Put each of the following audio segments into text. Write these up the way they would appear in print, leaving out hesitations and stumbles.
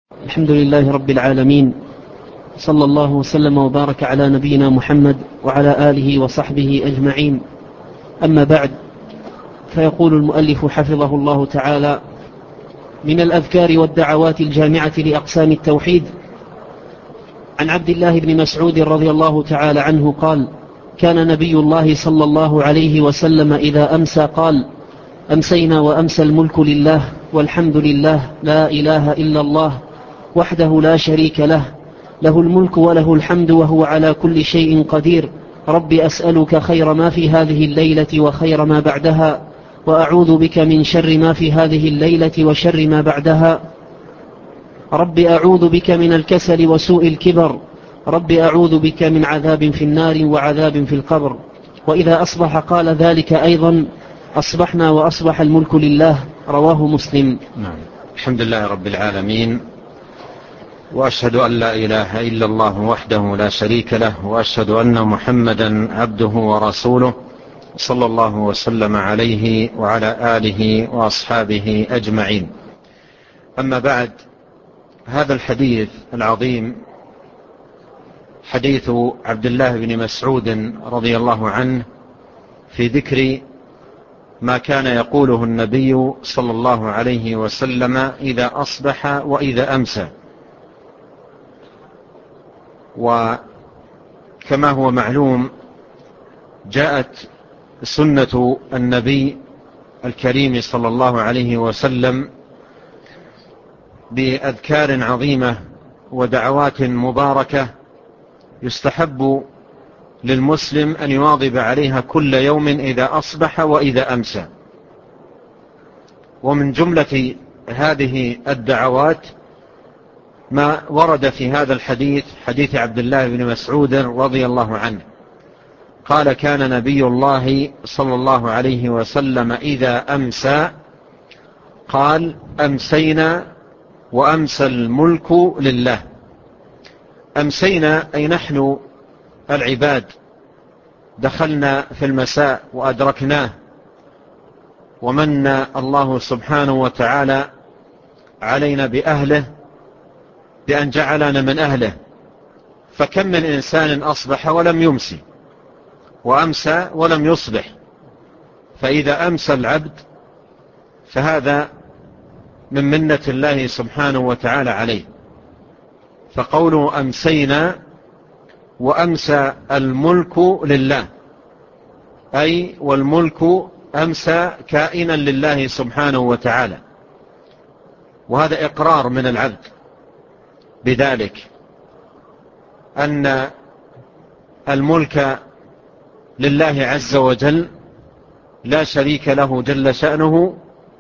الحمد لله رب العالمين، صلى الله وسلم وبارك على نبينا محمد وعلى آله وصحبه أجمعين. أما بعد، فيقول المؤلف حفظه الله تعالى: من الأذكار والدعوات الجامعة لأقسام التوحيد، عن عبد الله بن مسعود رضي الله تعالى عنه قال: كان نبي الله صلى الله عليه وسلم إذا أمسى قال: أمسينا وأمسى الملك لله والحمد لله، لا إله إلا الله وحده لا شريك له، له الملك وله الحمد وهو على كل شيء قدير. رب أسألك خير ما في هذه الليلة وخير ما بعدها، وأعوذ بك من شر ما في هذه الليلة وشر ما بعدها. رب أعوذ بك من الكسل وسوء الكبر. رب أعوذ بك من عذاب في النار وعذاب في القبر. وإذا أصبح قال ذلك أيضا: أصبحنا وأصبح الملك لله. رواه مسلم. نعم. الحمد لله رب العالمين، وأشهد أن لا إله إلا الله وحده لا شريك له، وأشهد أن محمدا عبده ورسوله، صلى الله وسلم عليه وعلى آله وأصحابه أجمعين. أما بعد، هذا الحديث العظيم حديث عبد الله بن مسعود رضي الله عنه في ذكر ما كان يقوله النبي صلى الله عليه وسلم إذا أصبح وإذا أمسى. وكما هو معلوم، جاءت سنة النبي الكريم صلى الله عليه وسلم بأذكار عظيمة ودعوات مباركة يستحب للمسلم أن يواظب عليها كل يوم إذا أصبح وإذا أمسى. ومن جملة هذه الدعوات ما ورد في هذا الحديث، حديث عبد الله بن مسعود رضي الله عنه قال: كان نبي الله صلى الله عليه وسلم إذا أمسى قال: أمسينا وأمسى الملك لله. أمسينا أي نحن العباد دخلنا في المساء وأدركناه، ومن الله سبحانه وتعالى علينا بأهله بأن جعلنا من أهله. فكم من إنسان أصبح ولم يمسي، وأمسى ولم يصبح. فإذا أمسى العبد فهذا من منة الله سبحانه وتعالى عليه. فقوله أمسينا وأمسى الملك لله، أي والملك أمسى كائنا لله سبحانه وتعالى. وهذا إقرار من العبد بذلك، أن الملك لله عز وجل لا شريك له جل شأنه،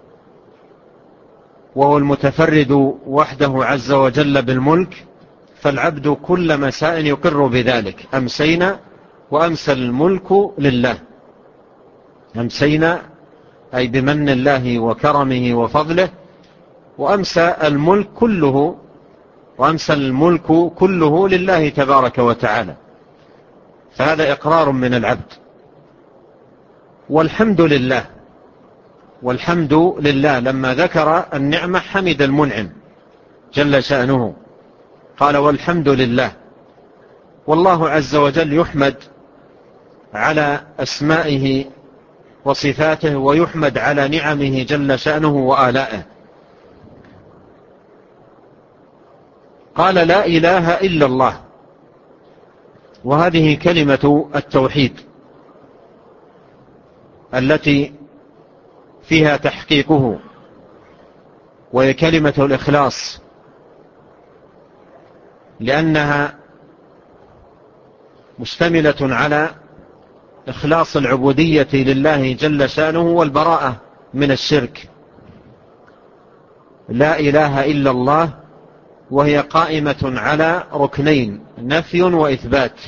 وهو المتفرد وحده عز وجل بالملك. فالعبد كل مساء يقر بذلك: أمسينا وأمسى الملك لله. أمسينا أي بمن الله وكرمه وفضله، وأمسى الملك كله، وأمسى الملك كله لله تبارك وتعالى. فهذا إقرار من العبد. والحمد لله، والحمد لله لما ذكر النعمة حمد المنعم جل شأنه، قال: والحمد لله. والله عز وجل يحمد على أسمائه وصفاته، ويحمد على نعمه جل شأنه وآلائه. قال: لا إله إلا الله. وهذه كلمة التوحيد التي فيها تحقيقه، وهي كلمة الإخلاص، لأنها مشتملة على إخلاص العبودية لله جل شأنه والبراءة من الشرك. لا إله إلا الله، وهي قائمة على ركنين: نفي وإثبات.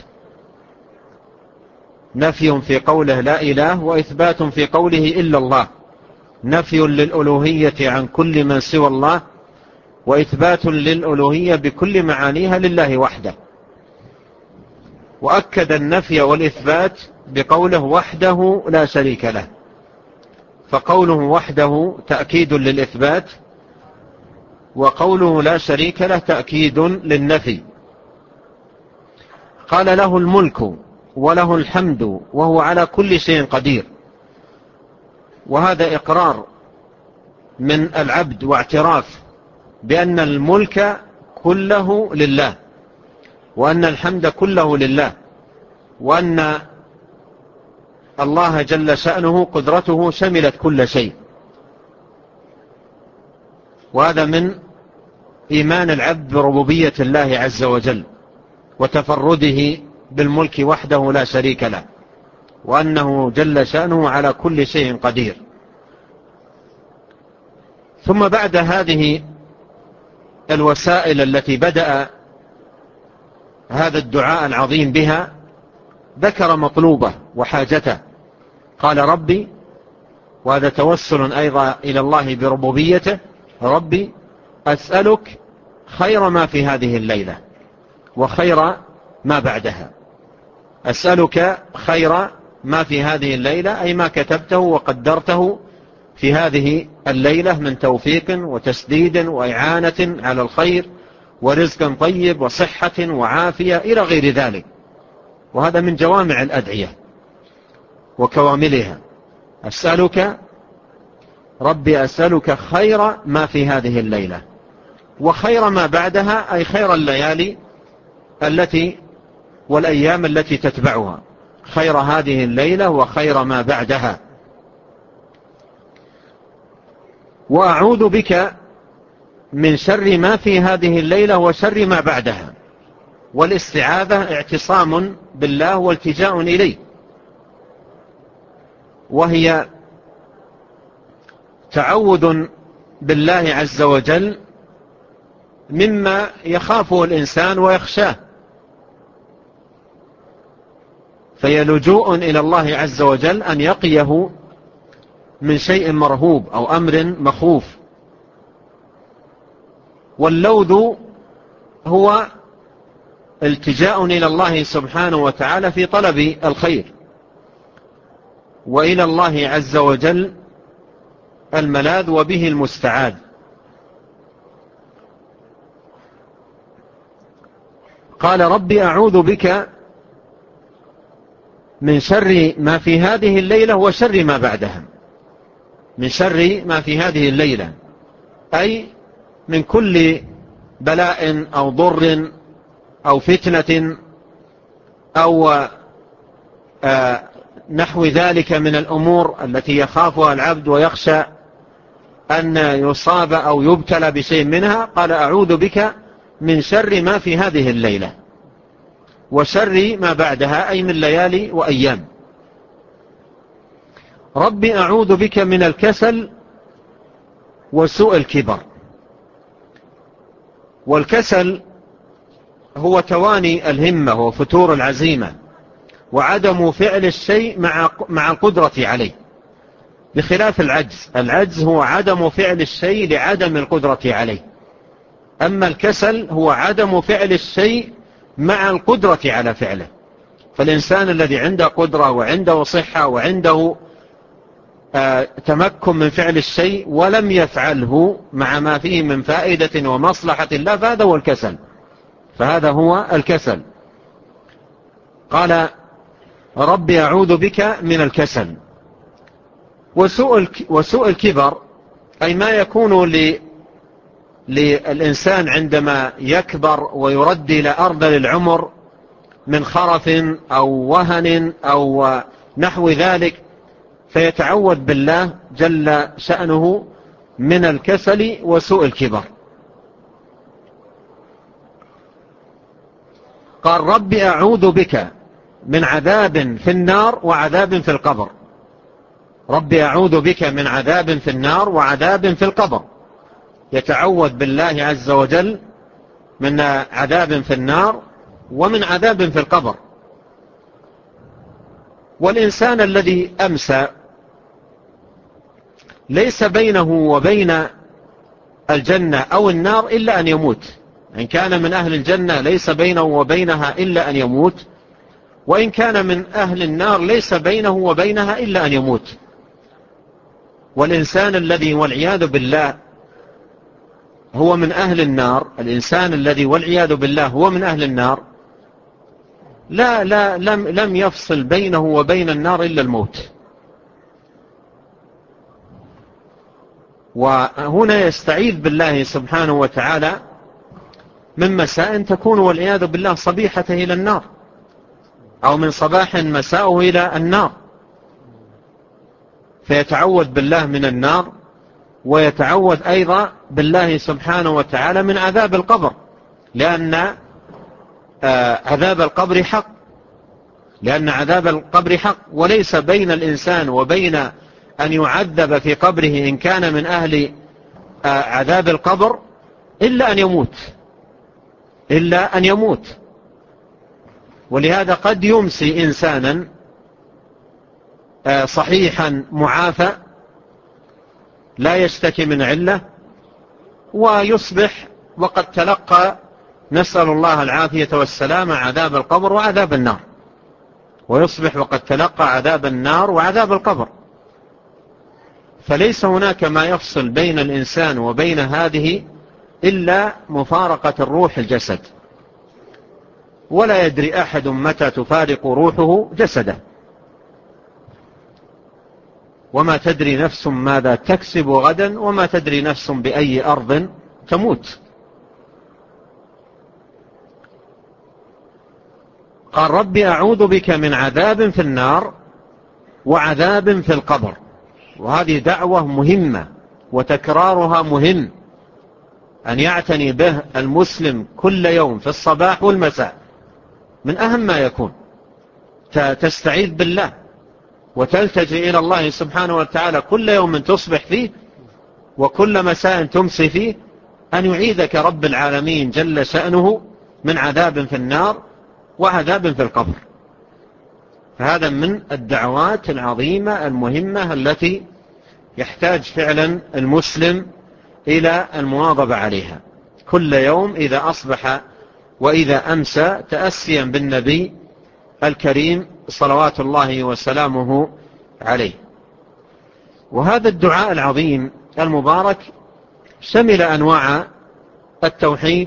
نفي في قوله لا إله، وإثبات في قوله إلا الله. نفي للألوهية عن كل من سوى الله، وإثبات للألوهية بكل معانيها لله وحده. وأكد النفي والإثبات بقوله: وحده لا شريك له. فقوله وحده تأكيد للإثبات، وقوله لا شريك له تأكيد للنفي. قال له الملك وله الحمد وهو على كل شيء قدير، وهذا إقرار من العبد واعتراف بأن الملك كله لله، وأن الحمد كله لله، وأن الله جل شأنه قدرته شملت كل شيء. وهذا من إيمان العبد بربوبية الله عز وجل وتفرده بالملك وحده لا شريك له، وأنه جل شأنه على كل شيء قدير. ثم بعد هذه الوسائل التي بدأ هذا الدعاء العظيم بها ذكر مطلوبه وحاجته. قال ربي، وهذا توسل أيضا إلى الله بربوبيته، ربي أسألك خير ما في هذه الليلة وخير ما بعدها. أسألك خير ما في هذه الليلة، أي ما كتبته وقدرته في هذه الليلة من توفيق وتسديد وإعانة على الخير ورزق طيب وصحة وعافية إلى غير ذلك. وهذا من جوامع الأدعية وكواملها. أسألك ربي أسألك خير ما في هذه الليلة وخير ما بعدها، أي خير الليالي التي والأيام التي تتبعها، خير هذه الليلة وخير ما بعدها. وأعوذ بك من شر ما في هذه الليلة وشر ما بعدها. والاستعاذة اعتصام بالله والتجاء إليه، وهي تعوذ بالله عز وجل مما يخافه الإنسان ويخشاه، فهي لجوء إلى الله عز وجل أن يقيه من شيء مرهوب أو أمر مخوف. واللوذ هو التجاء إلى الله سبحانه وتعالى في طلب الخير، وإلى الله عز وجل الملاذ وبه المستعاذ. قال ربي أعوذ بك من شر ما في هذه الليلة وشر ما بعدها. من شر ما في هذه الليلة أي من كل بلاء أو ضر أو فتنة أو نحو ذلك من الأمور التي يخافها العبد ويخشى أن يصاب أو يبتلى بشيء منها. قال أعوذ بك من شر ما في هذه الليلة وشر ما بعدها، أي من ليالي وأيام. ربي أعوذ بك من الكسل وسوء الكبر. والكسل هو تواني الهمة وفتور العزيمة وعدم فعل الشيء مع القدرة عليه، بخلاف العجز. العجز هو عدم فعل الشيء لعدم القدرة عليه، أما الكسل هو عدم فعل الشيء مع القدرة على فعله. فالإنسان الذي عنده قدرة وعنده صحة وعنده تمكن من فعل الشيء ولم يفعله مع ما فيه من فائدة ومصلحة الله، فهذا هو الكسل، فهذا هو الكسل. قال ربي أعوذ بك من الكسل. وسوء الكبر أي ما يكون للإنسان عندما يكبر ويردي إلى أرذل العمر من خرف أو وهن أو نحو ذلك، فيتعوذ بالله جل شأنه من الكسل وسوء الكبر. قال ربي أعوذ بك من عذاب في النار وعذاب في القبر. ربي أعوذ بك من عذاب في النار وعذاب في القبر. يتعوذ بالله عز وجل من عذاب في النار ومن عذاب في القبر. والإنسان الذي أمسى ليس بينه وبين الجنة أو النار إلا أن يموت. إن كان من أهل الجنة ليس بينه وبينها إلا أن يموت، وإن كان من أهل النار ليس بينه وبينها إلا أن يموت. والإنسان الذي والعياذ بالله هو من أهل النار، الإنسان الذي والعياذ بالله هو من أهل النار، لم يفصل بينه وبين النار إلا الموت. وهنا يستعيذ بالله سبحانه وتعالى من مساء تكون والعياذ بالله صبيحته إلى النار، أو من صباح مساءه إلى النار، فيتعوذ بالله من النار، ويتعوذ أيضا بالله سبحانه وتعالى من عذاب القبر، لأن عذاب القبر حق، وليس بين الإنسان وبين أن يعذب في قبره إن كان من أهل عذاب القبر إلا أن يموت. ولهذا قد يمسي إنسانا صحيحا معافى لا يشتكي من علة، ويصبح وقد تلقى، نسأل الله العافية والسلامة، عذاب القبر وعذاب النار، ويصبح وقد تلقى عذاب النار وعذاب القبر. فليس هناك ما يفصل بين الإنسان وبين هذه إلا مفارقة الروح الجسد، ولا يدري أحد متى تفارق روحه جسده، وما تدري نفس ماذا تكسب غدا، وما تدري نفس بأي أرض تموت. قال ربي أعوذ بك من عذاب في النار وعذاب في القبر. وهذه دعوة مهمة وتكرارها مهم أن يعتني به المسلم كل يوم في الصباح والمساء، من أهم ما يكون. تستعيذ بالله وتلتجئ إلى الله سبحانه وتعالى كل يوم تصبح فيه وكل مساء تمسي فيه، أن يعيذك رب العالمين جل شأنه من عذاب في النار وعذاب في القبر. فهذا من الدعوات العظيمة المهمة التي يحتاج فعلا المسلم إلى المواظبة عليها كل يوم إذا أصبح وإذا أمسى، تأسيا بالنبي الكريم صلوات الله وسلامه عليه. وهذا الدعاء العظيم المبارك شمل أنواع التوحيد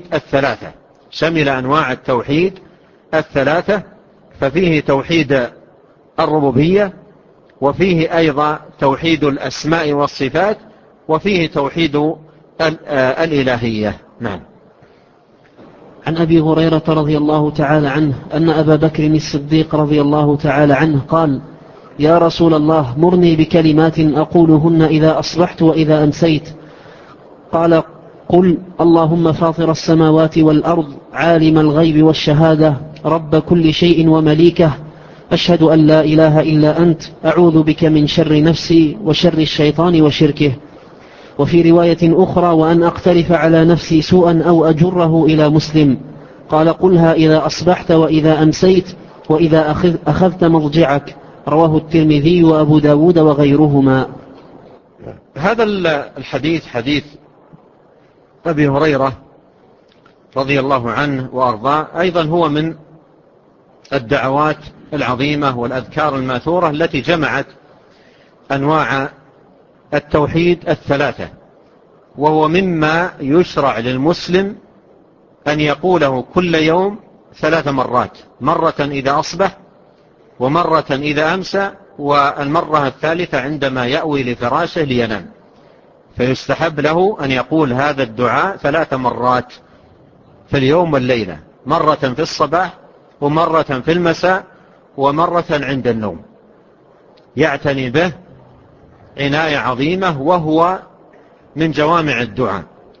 الثلاثة، ففيه توحيد الربوبية، وفيه أيضا توحيد الأسماء والصفات، وفيه توحيد الإلهية. نعم. عن أبي هريرة رضي الله تعالى عنه أن أبا بكر الصديق رضي الله تعالى عنه قال: يا رسول الله، مرني بكلمات أقولهن إذا أصبحت وإذا أمسيت. قال: قل اللهم فاطر السماوات والأرض، عالم الغيب والشهادة، رب كل شيء ومليكه، أشهد أن لا إله إلا أنت، أعوذ بك من شر نفسي وشر الشيطان وشركه. وفي رواية أخرى: وأن أقترف على نفسي سوءا أو أجره إلى مسلم. قال: قلها إذا أصبحت وإذا أمسيت وإذا أخذت مضجعك. رواه الترمذي وأبو داود وغيرهما. هذا الحديث حديث أبي هريرة رضي الله عنه وأرضاه، أيضا هو من الدعوات العظيمة والأذكار الماثورة التي جمعت أنواع التوحيد الثلاثة، وهو مما يشرع للمسلم أن يقوله كل يوم 3 مرات، مرة إذا أصبح، ومرة إذا أمسى، والمرة الثالثة عندما يأوي لفراشه لينام. فيستحب له أن يقول هذا الدعاء 3 مرات في اليوم والليلة، مرة في الصباح، ومرة في المساء، ومرة عند النوم، يعتني به عناية عظيمة، وهو من جوامع الدعاء،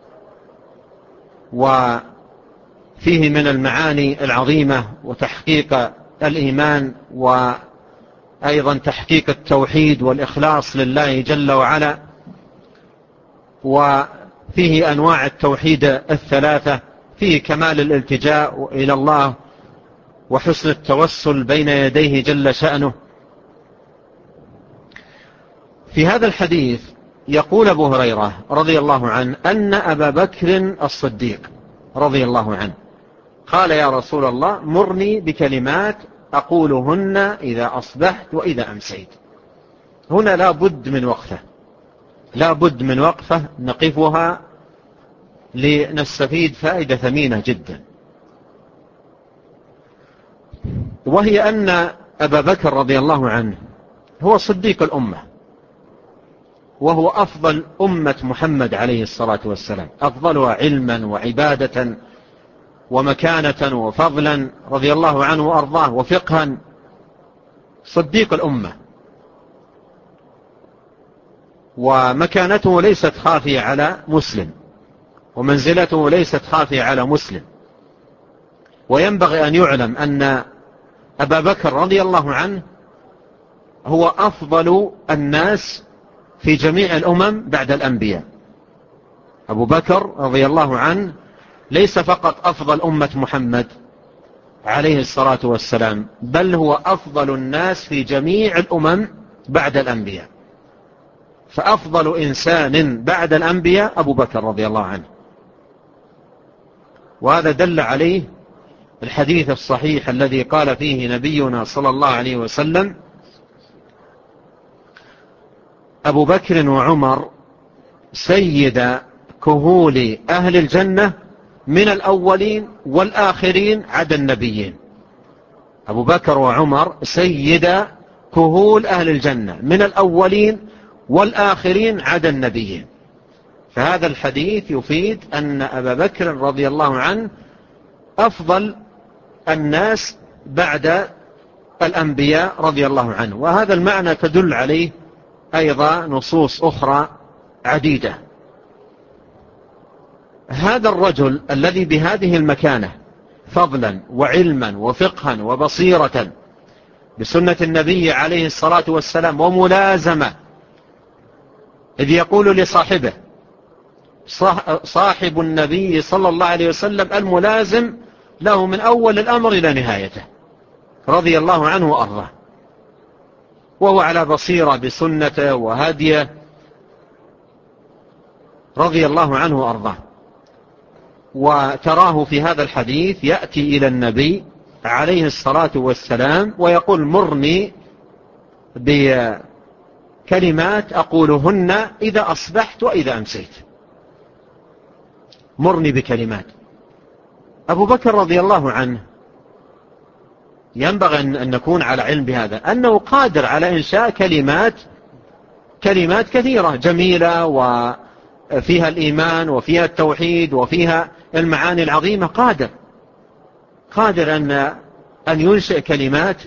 وفيه من المعاني العظيمة وتحقيق الإيمان، وأيضا تحقيق التوحيد والإخلاص لله جل وعلا، وفيه أنواع التوحيد الثلاثة، فيه كمال الالتجاء إلى الله وحسن التوسل بين يديه جل شأنه. في هذا الحديث يقول أبو هريرة رضي الله عنه أن أبا بكر الصديق رضي الله عنه قال: يا رسول الله، مرني بكلمات أقولهن إذا أصبحت وإذا أمسيت. هنا لا بد من وقفة نقفها لنستفيد فائدة ثمينة جدا، وهي أن أبا بكر رضي الله عنه هو صديق الأمة، وهو أفضل أمة محمد عليه الصلاة والسلام، أفضلها علما وعبادة ومكانة وفضلا رضي الله عنه وأرضاه، وفقها، صديق الأمة، ومكانته ليست خافية على مسلم، ومنزلته ليست خافية على مسلم. وينبغي أن يعلم أن أبا بكر رضي الله عنه هو أفضل الناس في جميع الأمم بعد الأنبياء. أبو بكر رضي الله عنه ليس فقط أفضل أمة محمد عليه الصلاة والسلام، بل هو أفضل الناس في جميع الأمم بعد الأنبياء، فأفضل إنسان بعد الأنبياء أبو بكر رضي الله عنه. وهذا دل عليه الحديث الصحيح الذي قال فيه نبينا صلى الله عليه وسلم: أبو بكر وعمر سيد كهول أهل الجنة من الأولين والآخرين عدا النبيين. أبو بكر وعمر سيد كهول أهل الجنة من الأولين والآخرين عدا النبيين. فهذا الحديث يفيد أن أبا بكر رضي الله عنه أفضل الناس بعد الأنبياء رضي الله عنه. وهذا المعنى تدل عليه أيضا نصوص أخرى عديدة. هذا الرجل الذي بهذه المكانة فضلا وعلما وفقها وبصيرة بسنة النبي عليه الصلاة والسلام وملازمة، إذ يقول لصاحبه صاحب النبي صلى الله عليه وسلم الملازم له من أول الأمر إلى نهايته رضي الله عنه وأرضاه، وهو على بصيرة بسنته وهديه رضي الله عنه وأرضاه. وتراه في هذا الحديث يأتي إلى النبي عليه الصلاة والسلام ويقول: مرني بكلمات أقولهن إذا أصبحت وإذا أمسيت. مرني بكلمات. أبو بكر رضي الله عنه ينبغي أن نكون على علم بهذا، أنه قادر على إنشاء كلمات كثيرة جميلة وفيها الإيمان وفيها التوحيد وفيها المعاني العظيمة. قادر أن ينشئ كلمات،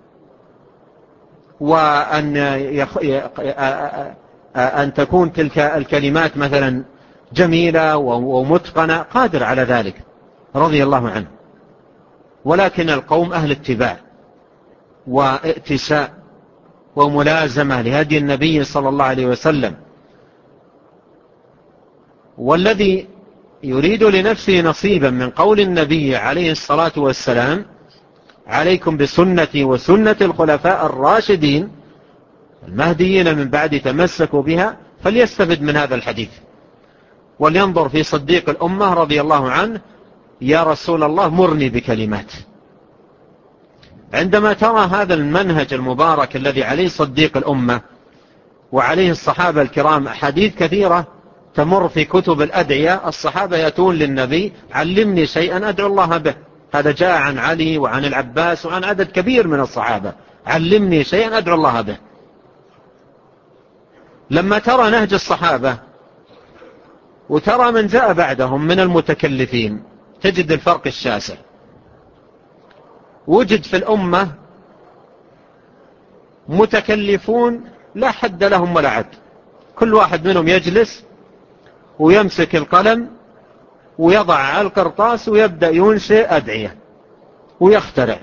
وأن تكون تلك الكلمات مثلا جميلة ومتقنة، قادر على ذلك رضي الله عنه. ولكن القوم أهل اتباع وائتساء وملازمة لهدي النبي صلى الله عليه وسلم. والذي يريد لنفسه نصيبا من قول النبي عليه الصلاة والسلام: عليكم بسنتي وسنة الخلفاء الراشدين المهديين من بعد تمسكوا بها، فليستفد من هذا الحديث ولينظر في صديق الأمة رضي الله عنه: يا رسول الله مرني بكلمات. عندما ترى هذا المنهج المبارك الذي عليه صديق الأمة وعليه الصحابة الكرام، أحاديث كثيرة تمر في كتب الأدعية، الصحابة يأتون للنبي: علمني شيئا أدعو الله به. هذا جاء عن علي وعن العباس وعن عدد كبير من الصحابة: علمني شيئا أدعو الله به. لما ترى نهج الصحابة وترى من جاء بعدهم من المتكلفين تجد الفرق الشاسع. وجد في الأمة متكلفون لا حد لهم ولا عد، كل واحد منهم يجلس ويمسك القلم ويضع على القرطاس ويبدأ ينشئ أدعية ويخترع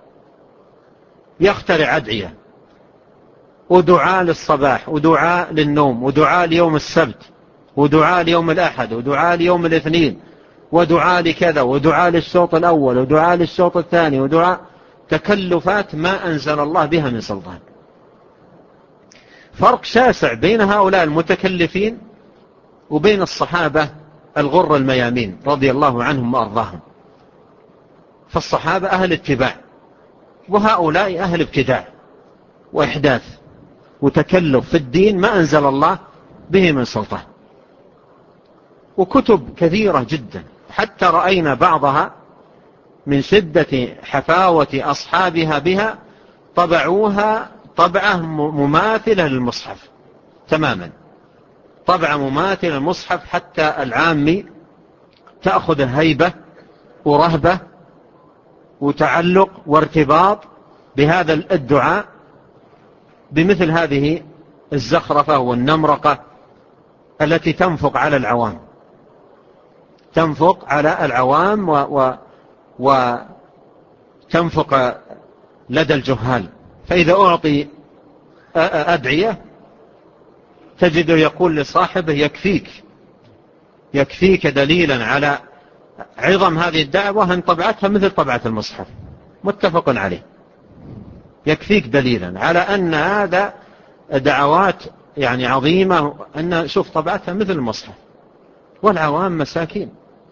أدعية، ودعاء للصباح ودعاء للنوم ودعاء ليوم السبت ودعاء ليوم الأحد ودعاء ليوم الاثنين ودعاء لكذا ودعاء للشوط الأول ودعاء للشوط الثاني ودعاء، تكلفات ما أنزل الله بها من سلطان. فرق شاسع بين هؤلاء المتكلفين وبين الصحابة الغر الميامين رضي الله عنهم وأرضاهم. فالصحابة أهل اتباع، وهؤلاء أهل ابتداع وإحداث وتكلف في الدين ما أنزل الله به من سلطان. وكتب كثيرة جدا، حتى رأينا بعضها من شدة حفاوة أصحابها بها طبعوها طبعة مماثلة للمصحف تماما، طبعة مماثلة للمصحف، حتى العامي تأخذ هيبة ورهبة وتعلق وارتباط بهذا الدعاء بمثل هذه الزخرفة والنمرقة التي تنفق على العوام، تنفق على العوام وتنفق لدى الجهال. فإذا أعطي أدعية تجد يقول لصاحبه يكفيك دليلا على عظم هذه الدعوة أن طبعتها مثل طبعة المصحف، متفق عليه، يكفيك دليلا على أن هذا دعوات يعني عظيمة، أن شوف طبعتها مثل المصحف. والعوام مساكين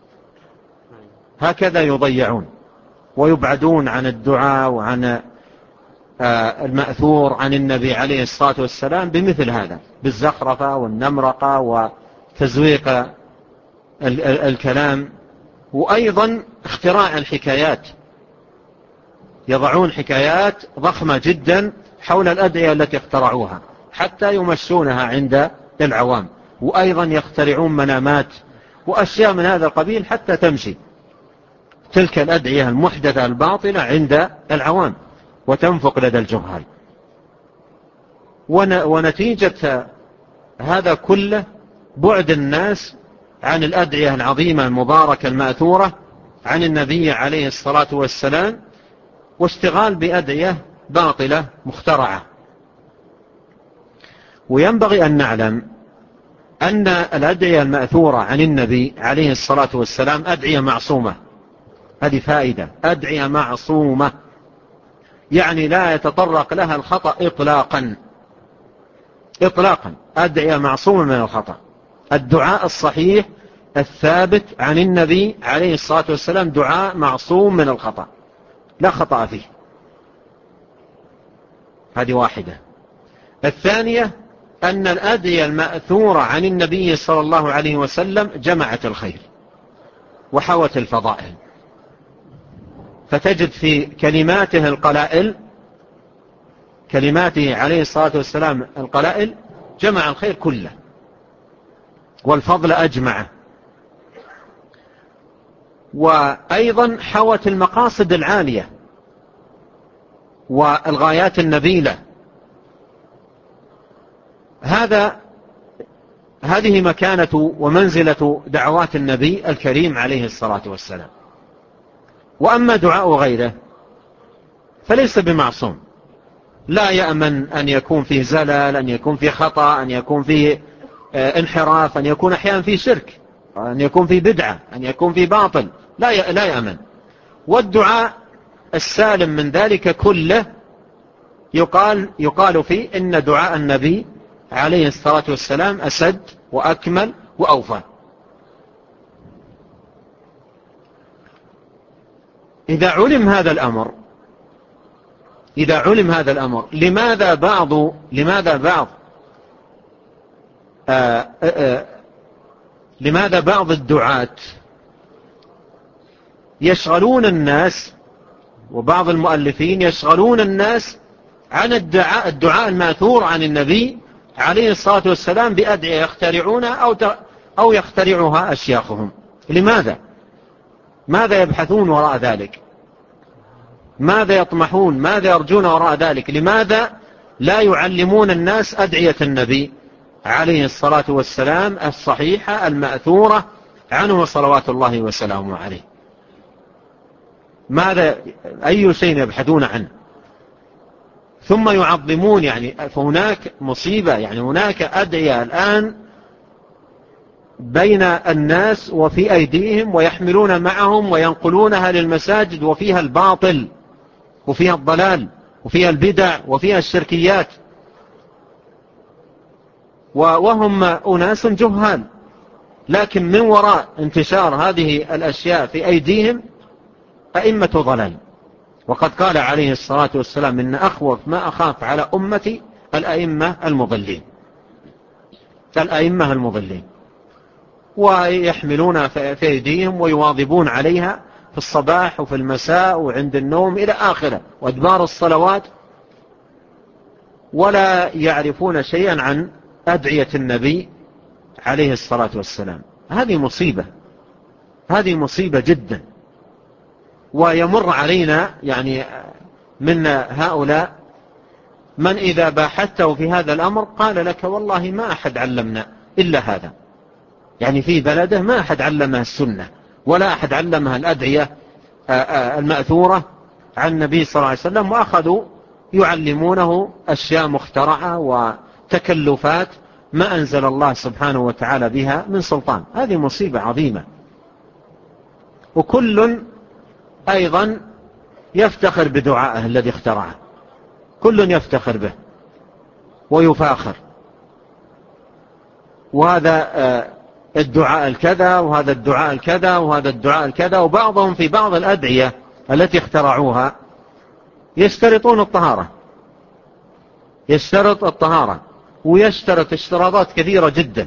هكذا يضيعون ويبعدون عن الدعاء وعن المأثور عن النبي عليه الصلاة والسلام بمثل هذا، بالزخرفة والنمرقة وتزويق الكلام، وأيضا اختراع الحكايات، يضعون حكايات ضخمة جدا حول الأدعية التي اخترعوها حتى يمشونها عند العوام، وأيضا يخترعون منامات وأشياء من هذا القبيل حتى تمشي تلك الأدعية المحدثة الباطلة عند العوام وتنفق لدى الجهال. ونتيجة هذا كله بعد الناس عن الأدعية العظيمة المباركة المأثورة عن النبي عليه الصلاة والسلام، واشتغال بأدعية باطلة مخترعة. وينبغي أن نعلم أن الأدعية المأثورة عن النبي عليه الصلاة والسلام أدعية معصومة. هذه فائدة، أدعية معصومة يعني لا يتطرق لها الخطأ إطلاقا، أدعية معصومة من الخطأ. الدعاء الصحيح الثابت عن النبي عليه الصلاة والسلام دعاء معصوم من الخطأ، لا خطأ فيه. هذه واحدة. الثانية أن الأدعية المأثورة عن النبي صلى الله عليه وسلم جمعت الخير وحوت الفضائل، فتجد في كلماته القلائل، كلماته عليه الصلاة والسلام القلائل جمع الخير كله والفضل أجمعه، وأيضا حوت المقاصد العالية والغايات النبيلة. هذه مكانة ومنزلة دعوات النبي الكريم عليه الصلاة والسلام. وأما دعاء غيره فليس بمعصوم، لا يأمن أن يكون فيه زلل، أن يكون فيه خطأ، أن يكون فيه انحراف، أن يكون أحيانا فيه شرك، أن يكون فيه بدعة، أن يكون فيه باطل، لا يأمن. والدعاء السالم من ذلك كله يقال فيه إن دعاء النبي عليه الصلاة والسلام أسد وأكمل وأوفى. إذا علم هذا الأمر لماذا بعض الدعاة يشغلون الناس، وبعض المؤلفين يشغلون الناس عن الدعاء الماثور عن النبي عليه الصلاة والسلام بأدعية يخترعونها أو يخترعها أشياخهم؟ ماذا يبحثون وراء ذلك؟ ماذا يطمحون؟ ماذا يرجون وراء ذلك؟ لماذا لا يعلمون الناس أدعية النبي عليه الصلاة والسلام الصحيحة المأثورة عنه صلوات الله وسلامه عليه؟ أي شيء يبحثون عنه؟ ثم يعظمون، يعني فهناك مصيبة، يعني هناك أدعية الآن بين الناس وفي أيديهم ويحملون معهم وينقلونها للمساجد، وفيها الباطل وفيها الضلال وفيها البدع وفيها الشركيات، وهم أناس جهال، لكن من وراء انتشار هذه الأشياء في أيديهم أئمة ضلال. وقد قال عليه الصلاة والسلام إن أخوف ما أخاف على أمتي الأئمة المضلين. ويحملونها في أيديهم ويواظبون عليها في الصباح وفي المساء وعند النوم إلى آخره وأدبار الصلوات، ولا يعرفون شيئا عن أدعية النبي عليه الصلاة والسلام. هذه مصيبة، هذه مصيبة جدا. ويمر علينا يعني من هؤلاء من إذا باحثته في هذا الأمر قال لك والله ما أحد علمنا إلا هذا، يعني في بلده ما أحد علمها السنة ولا أحد علمها الأدعية المأثورة عن النبي صلى الله عليه وسلم، وأخذوا يعلمونه أشياء مخترعة وتكلفات ما أنزل الله سبحانه وتعالى بها من سلطان. هذه مصيبة عظيمة. وكل أيضا يفتخر بدعائه الذي اخترعه، كل يفتخر به ويفاخر، وهذا الدعاء الكذا وهذا الدعاء الكذا وهذا الدعاء الكذا. وبعضهم في بعض الأدعية التي اخترعوها يشترطون الطهارة، يشترط الطهارة ويشترط اشتراطات كثيرة جدا،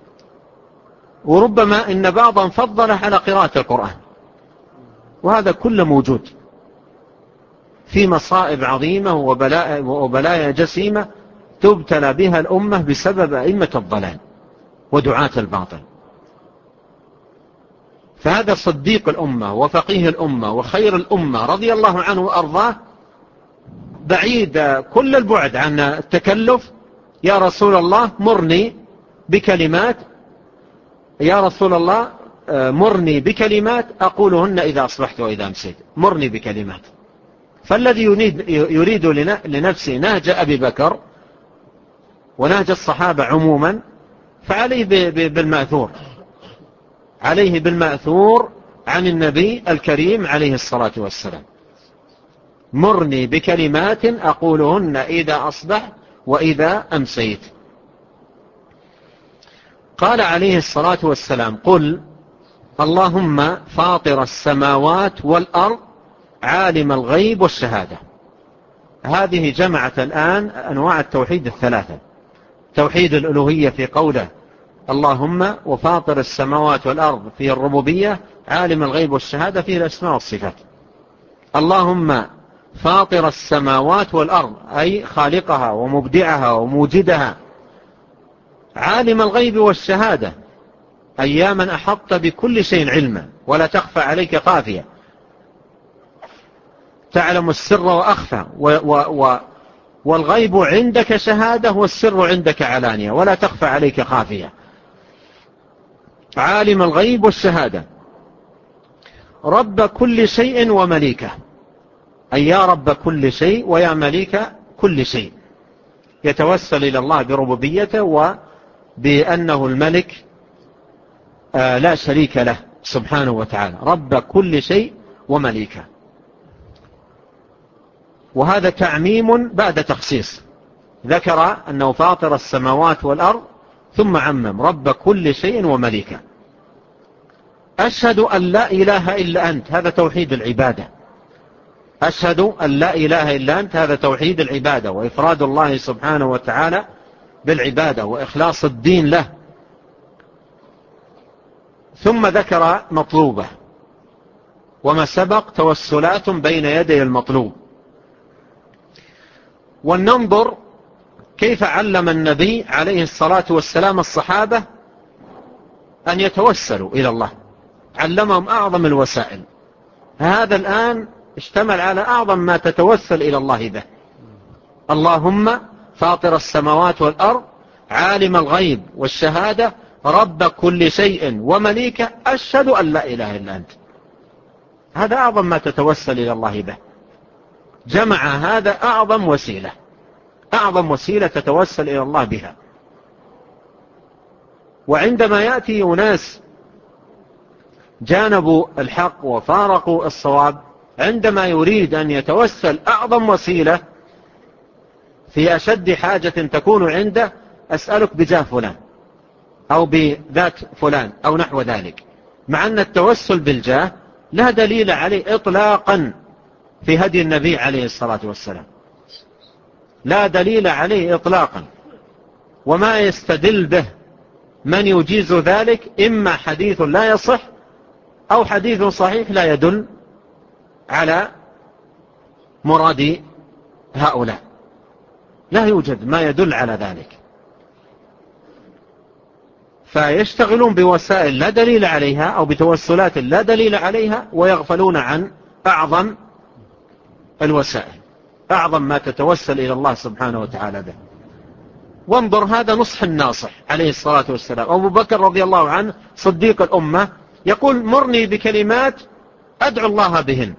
وربما إن بعضهم فضل على قراءة القرآن. وهذا كله موجود في مصائب عظيمة وبلايا جسيمة تبتلى بها الأمة بسبب أئمة الضلال ودعاة الباطل. فهذا صديق الأمة وفقيه الأمة وخير الأمة رضي الله عنه وأرضاه بعيد كل البعد عن التكلف. يا رسول الله مرني بكلمات، يا رسول الله مرني بكلمات أقولهن إذا أصبحت وإذا أمسيت، مرني بكلمات. فالذي يريد لنفسه نهج أبي بكر ونهج الصحابة عموما فعليه بالمأثور، عليه بالمأثور عن النبي الكريم عليه الصلاة والسلام. مرني بكلمات أقولهن إذا أصبحت وإذا أمسيت. قال عليه الصلاة والسلام قل اللهم فاطر السماوات والأرض عالم الغيب والشهادة. هذه جمعت الآن أنواع التوحيد الثلاثة: توحيد الألوهية في قوله اللهم وفاطر السماوات والأرض في الربوبية، عالم الغيب والشهادة في الأسماء والصفات. اللهم فاطر السماوات والأرض أي خالقها ومبدعها وموجدها، عالم الغيب والشهادة أي يا من أحط بكل شيء علما ولا تخفى عليك خافية، تعلم السر وأخفى، والغيب عندك شهادة والسر عندك علانية ولا تخفى عليك خافية. عالم الغيب والشهادة، رب كل شيء ومليكه أي يا رب كل شيء ويا مليك كل شيء. يتوسل إلى الله بربوبيته وبأنه الملك لا شريك له سبحانه وتعالى، رب كل شيء ومليكه. وهذا تعميم بعد تخصيص، ذكر أنه فاطر السماوات والأرض ثم عمم رب كل شيء ومليكه. أشهد أن لا إله إلا أنت، هذا توحيد العبادة. أشهد أن لا إله إلا أنت، هذا توحيد العبادة وإفراد الله سبحانه وتعالى بالعبادة وإخلاص الدين له. ثم ذكر مطلوبه وما سبق توسلات بين يدي المطلوب. ولننظر كيف علم النبي عليه الصلاة والسلام الصحابة أن يتوسلوا إلى الله، علمهم أعظم الوسائل. هذا الآن اشتمل على أعظم ما تتوسل إلى الله به. اللهم فاطر السماوات والأرض عالم الغيب والشهادة رب كل شيء ومليكه أشهد أن لا إله إلا أنت. هذا أعظم ما تتوسل إلى الله به. جمع هذا أعظم وسيلة، أعظم وسيلة تتوسل إلى الله بها. وعندما يأتي أناس جانبوا الحق وفارقوا الصواب، عندما يريد أن يتوسل أعظم وسيلة في أشد حاجة تكون عنده، أسألك بجاه فلان أو بذات فلان أو نحو ذلك، مع أن التوسل بالجاه لا دليل عليه إطلاقا في هدي النبي عليه الصلاة والسلام، لا دليل عليه إطلاقا. وما يستدل به من يجيز ذلك إما حديث لا يصح أو حديث صحيح لا يدل على مراد هؤلاء، لا يوجد ما يدل على ذلك، فيشتغلون بوسائل لا دليل عليها أو بتوسلات لا دليل عليها، ويغفلون عن أعظم الوسائل، أعظم ما تتوسل إلى الله سبحانه وتعالى به. وانظر هذا نصح الناصح عليه الصلاة والسلام. أبو بكر رضي الله عنه صديق الأمة يقول مرني بكلمات أدعو الله بهن،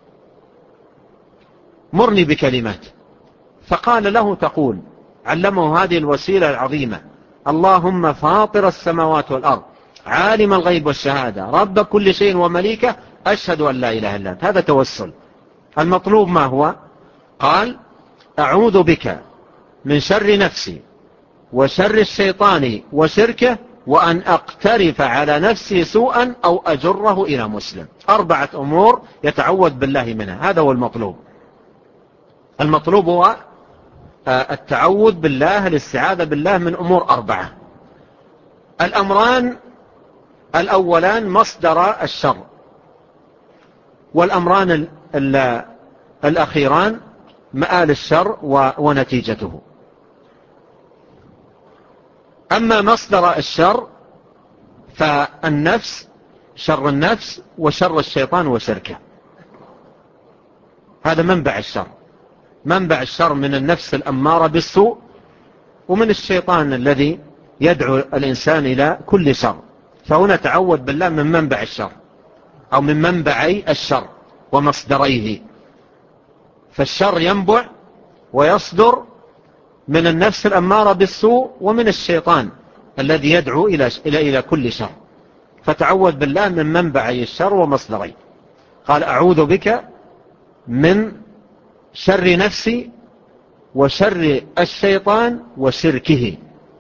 مرني بكلمات، فقال له تقول، علمه هذه الوسيلة العظيمة: اللهم فاطر السماوات والأرض عالم الغيب والشهادة رب كل شيء ومليكه أشهد أن لا إله إلا أنت. هذا توسل. المطلوب ما هو؟ قال أعوذ بك من شر نفسي وشر الشيطان وشركه وأن أقترف على نفسي سوءا أو أجره إلى مسلم. 4 أمور يتعوذ بالله منها، هذا هو المطلوب. المطلوب هو التعوذ بالله، الاستعاذة بالله من أمور 4. الأمران الأولان مصدر الشر، والأمران الأخيران مآل الشر ونتيجته. أما مصدر الشر فالنفس، شر النفس وشر الشيطان وشركه، هذا منبع الشر. منبع الشر من النفس الأمارة بالسوء، ومن الشيطان الذي يدعو الإنسان إلى كل شر. فهنا تعوذ بالله من منبع الشر أو من منبعي الشر ومصدريه. فالشر ينبع ويصدر من النفس الأمارة بالسوء ومن الشيطان الذي يدعو إلى كل شر. فتعوذ بالله من منبعي الشر ومصدريه. قال أعوذ بك من شر نفسي وشر الشيطان وشركه.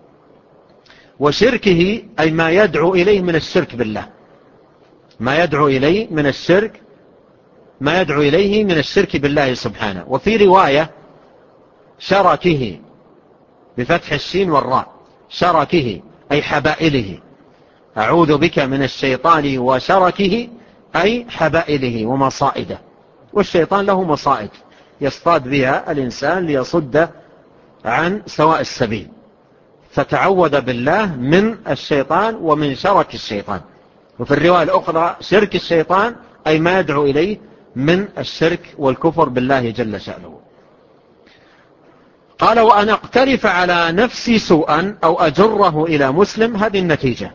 وشركه أي ما يدعو إليه من الشرك بالله، ما يدعو إليه من الشرك، ما يدعو إليه من الشرك بالله سبحانه. وفي رواية شركه بفتح الشين والراء، شركه أي حبائله. أعوذ بك من الشيطان وشركه أي حبائله ومصائده. والشيطان له مصائد يصطاد بها الإنسان ليصد عن سواء السبيل. فتعوذ بالله من الشيطان ومن شرك الشيطان. وفي الرواية الأخرى شرك الشيطان أي ما يدعو إليه من الشرك والكفر بالله جل شأنه. قال وأن أقترف على نفسي سوءا أو أجره إلى مسلم. هذه النتيجة،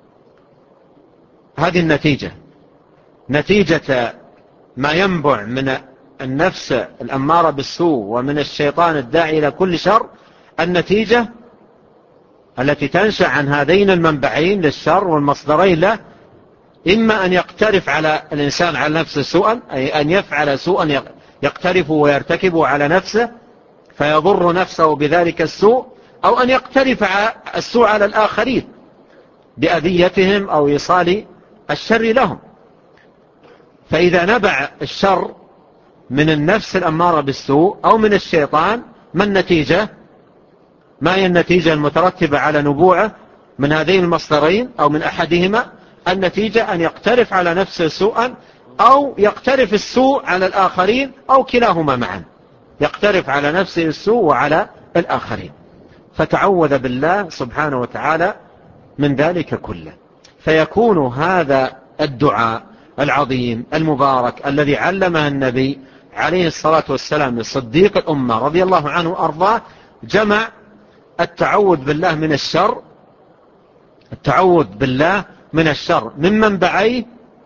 هذه النتيجة، نتيجة ما ينبع من النفس الأمارة بالسوء ومن الشيطان الداعي إلى كل شر. النتيجة التي تنشأ عن هذين المنبعين للشر والمصدرين له، إما أن يقترف على الإنسان على نفسه سوءا، أي أن يفعل سوءا يقترف ويرتكب على نفسه فيضر نفسه بذلك السوء، أو أن يقترف السوء على الآخرين بأذيتهم أو إيصال الشر لهم. فإذا نبع الشر من النفس الأمارة بالسوء أو من الشيطان، ما النتيجة؟ ما هي النتيجة المترتبة على نبوعه من هذين المصدرين أو من أحدهما؟ النتيجة أن يقترف على نفسه سوءا أو يقترف السوء على الآخرين أو كلاهما معا، يقترف على نفسه السوء وعلى الآخرين. فتعوذ بالله سبحانه وتعالى من ذلك كله. فيكون هذا الدعاء العظيم المبارك الذي علمه النبي عليه الصلاة والسلام لصديق الأمة رضي الله عنه وأرضاه، جمع التعوذ بالله من الشر، التعوذ بالله من الشر من منبعيه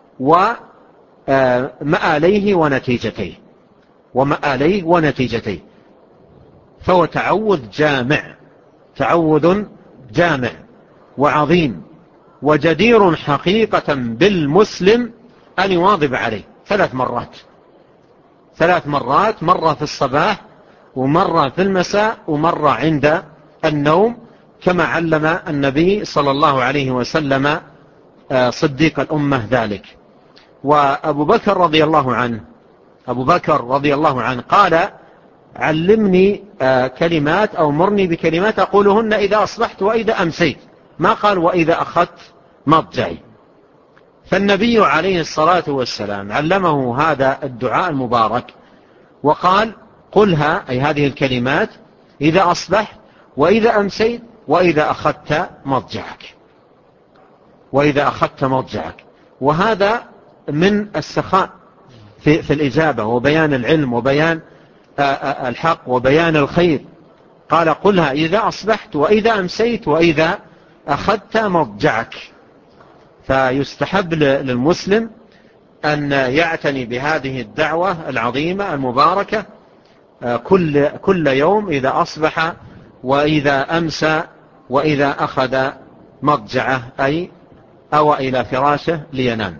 ومآليه ونتيجتيه، ومآليه ونتيجتيه. فهو تعوذ جامع، تعوذ جامع وعظيم، وجدير حقيقة بالمسلم أن يواظب عليه 3 مرات، 3 مرات، مرة في الصباح ومرة في المساء ومرة عند النوم، كما علم النبي صلى الله عليه وسلم صديق الأمة ذلك. وأبو بكر رضي الله عنه، أبو بكر رضي الله عنه قال علمني كلمات أو مرني بكلمات أقولهن إذا أصبحت وإذا أمسيت. ما قال وإذا أخذت مضجعي. فالنبي عليه الصلاة والسلام علمه هذا الدعاء المبارك وقال قلها، أي هذه الكلمات، إذا أصبحت وإذا أمسيت وإذا أخذت مضجعك، وإذا أخذت مضجعك. وهذا من السخاء في الإجابة وبيان العلم وبيان الحق وبيان الخير. قال قلها إذا أصبحت وإذا أمسيت وإذا أخذت مضجعك. فيستحب للمسلم أن يعتني بهذه الدعوة العظيمة المباركة كل يوم، إذا أصبح وإذا أمسى وإذا أخذ مضجعه، أي أوى إلى فراشه لينام.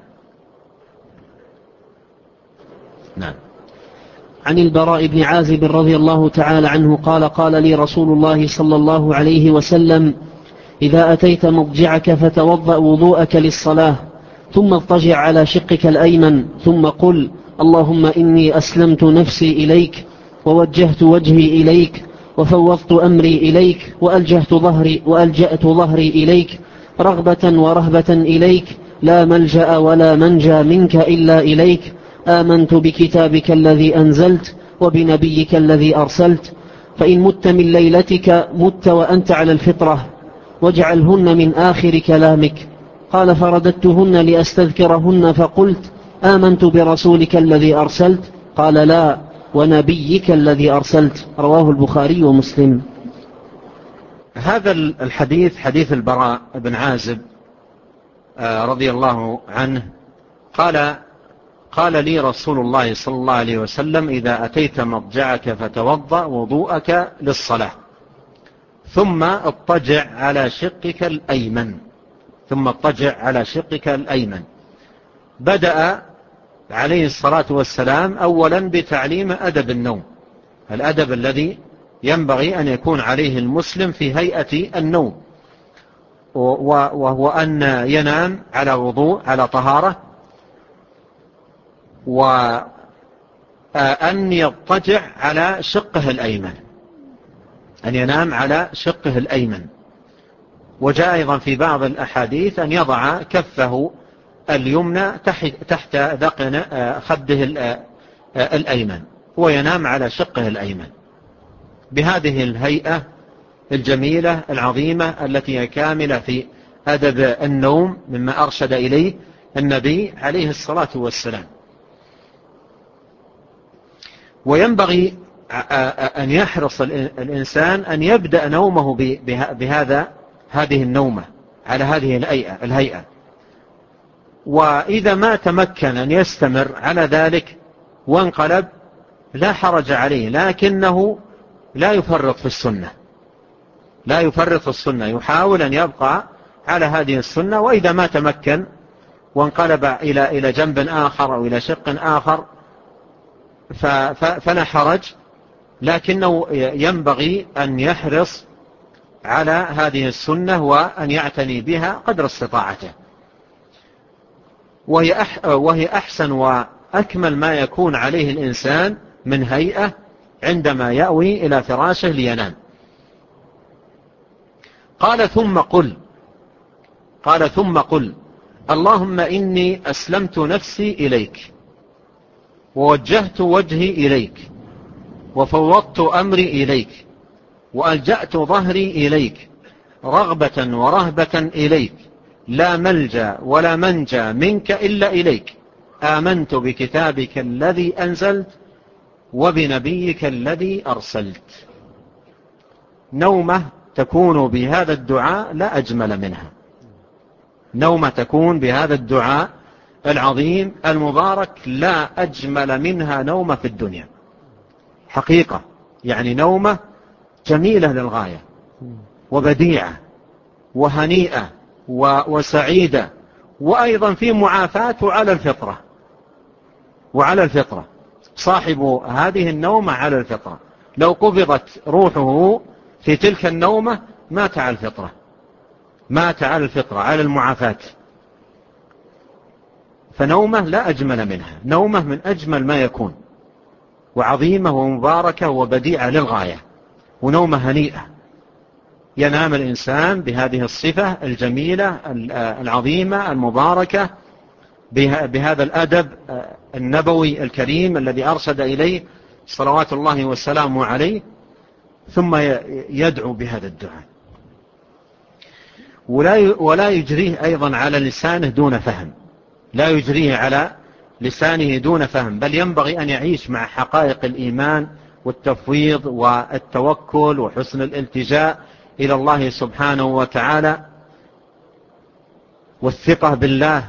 نعم. عن البراء بن عازب رضي الله تعالى عنه قال قال لي رسول الله صلى الله عليه وسلم إذا أتيت مضجعك فتوضأ وضوءك للصلاة ثم اضطجع على شقك الأيمن ثم قل اللهم إني أسلمت نفسي إليك ووجهت وجهي إليك وفوضت أمري إليك وألجأت ظهري إليك رغبة ورهبة إليك لا ملجأ ولا منجى منك إلا إليك آمنت بكتابك الذي أنزلت وبنبيك الذي أرسلت فإن مت من ليلتك مت وأنت على الفطرة واجعلهن من آخر كلامك. قال فرددتهن لأستذكرهن فقلت آمنت برسولك الذي أرسلت قال لا ونبيك الذي أرسلت. رواه البخاري ومسلم. هذا الحديث حديث البراء بن عازب رضي الله عنه قال لي رسول الله صلى الله عليه وسلم إذا أتيت مضجعك فتوضأ وضوءك للصلاة ثم اضطجع على شقك الأيمن. بدأ عليه الصلاة والسلام أولا بتعليم أدب النوم، الأدب الذي ينبغي أن يكون عليه المسلم في هيئة النوم، وهو أن ينام على وضوء على طهارة، وأن يضطجع على شقه الأيمن، أن ينام على شقه الأيمن. وجاء أيضا في بعض الأحاديث أن يضع كفه اليمنى تحت ذقن خده الأيمن وينام على شقه الأيمن بهذه الهيئة الجميلة العظيمة التي هي كاملة في أدب النوم مما أرشد إليه النبي عليه الصلاة والسلام. وينبغي أن يحرص الإنسان أن يبدأ نومه هذه النومة على هذه الهيئة، وإذا ما تمكن أن يستمر على ذلك وانقلب لا حرج عليه، لكنه لا يفرط في السنة، يحاول أن يبقى على هذه السنة. وإذا ما تمكن وانقلب إلى جنب آخر أو إلى شق آخر فلا حرج، لكنه ينبغي أن يحرص على هذه السنة وأن يعتني بها قدر استطاعته. وهي أحسن وأكمل ما يكون عليه الإنسان من هيئة عندما يأوي إلى فراشه لينام. قال ثم قل اللهم إني أسلمت نفسي إليك ووجهت وجهي إليك وفوضت أمري إليك وألجأت ظهري إليك رغبة ورهبة إليك لا ملجأ ولا منجى منك إلا إليك آمنت بكتابك الذي أنزلت وبنبيك الذي أرسلت. نومة تكون بهذا الدعاء لا أجمل منها، نومة تكون بهذا الدعاء العظيم المبارك لا أجمل منها نومة في الدنيا حقيقة. يعني نومة جميلة للغاية وبديعة وهنيئة وسعيدة، وأيضا في معافاة وعلى الفطرة. صاحب هذه النومة على الفطرة، لو قبضت روحه في تلك النومة مات على الفطرة على المعافاة. فنومة لا أجمل منها، نومة من أجمل ما يكون، وعظيمة ومباركة وبديعة للغاية، ونومة هنيئة ينام الإنسان بهذه الصفة الجميلة العظيمة المباركة، بهذا الأدب النبوي الكريم الذي أرشد إليه صلوات الله والسلام عليه، ثم يدعو بهذا الدعاء، ولا يجريه أيضا على لسانه دون فهم، لا يجريه على لسانه دون فهم، بل ينبغي أن يعيش مع حقائق الإيمان والتفويض والتوكل وحسن الالتجاء إلى الله سبحانه وتعالى، والثقة بالله،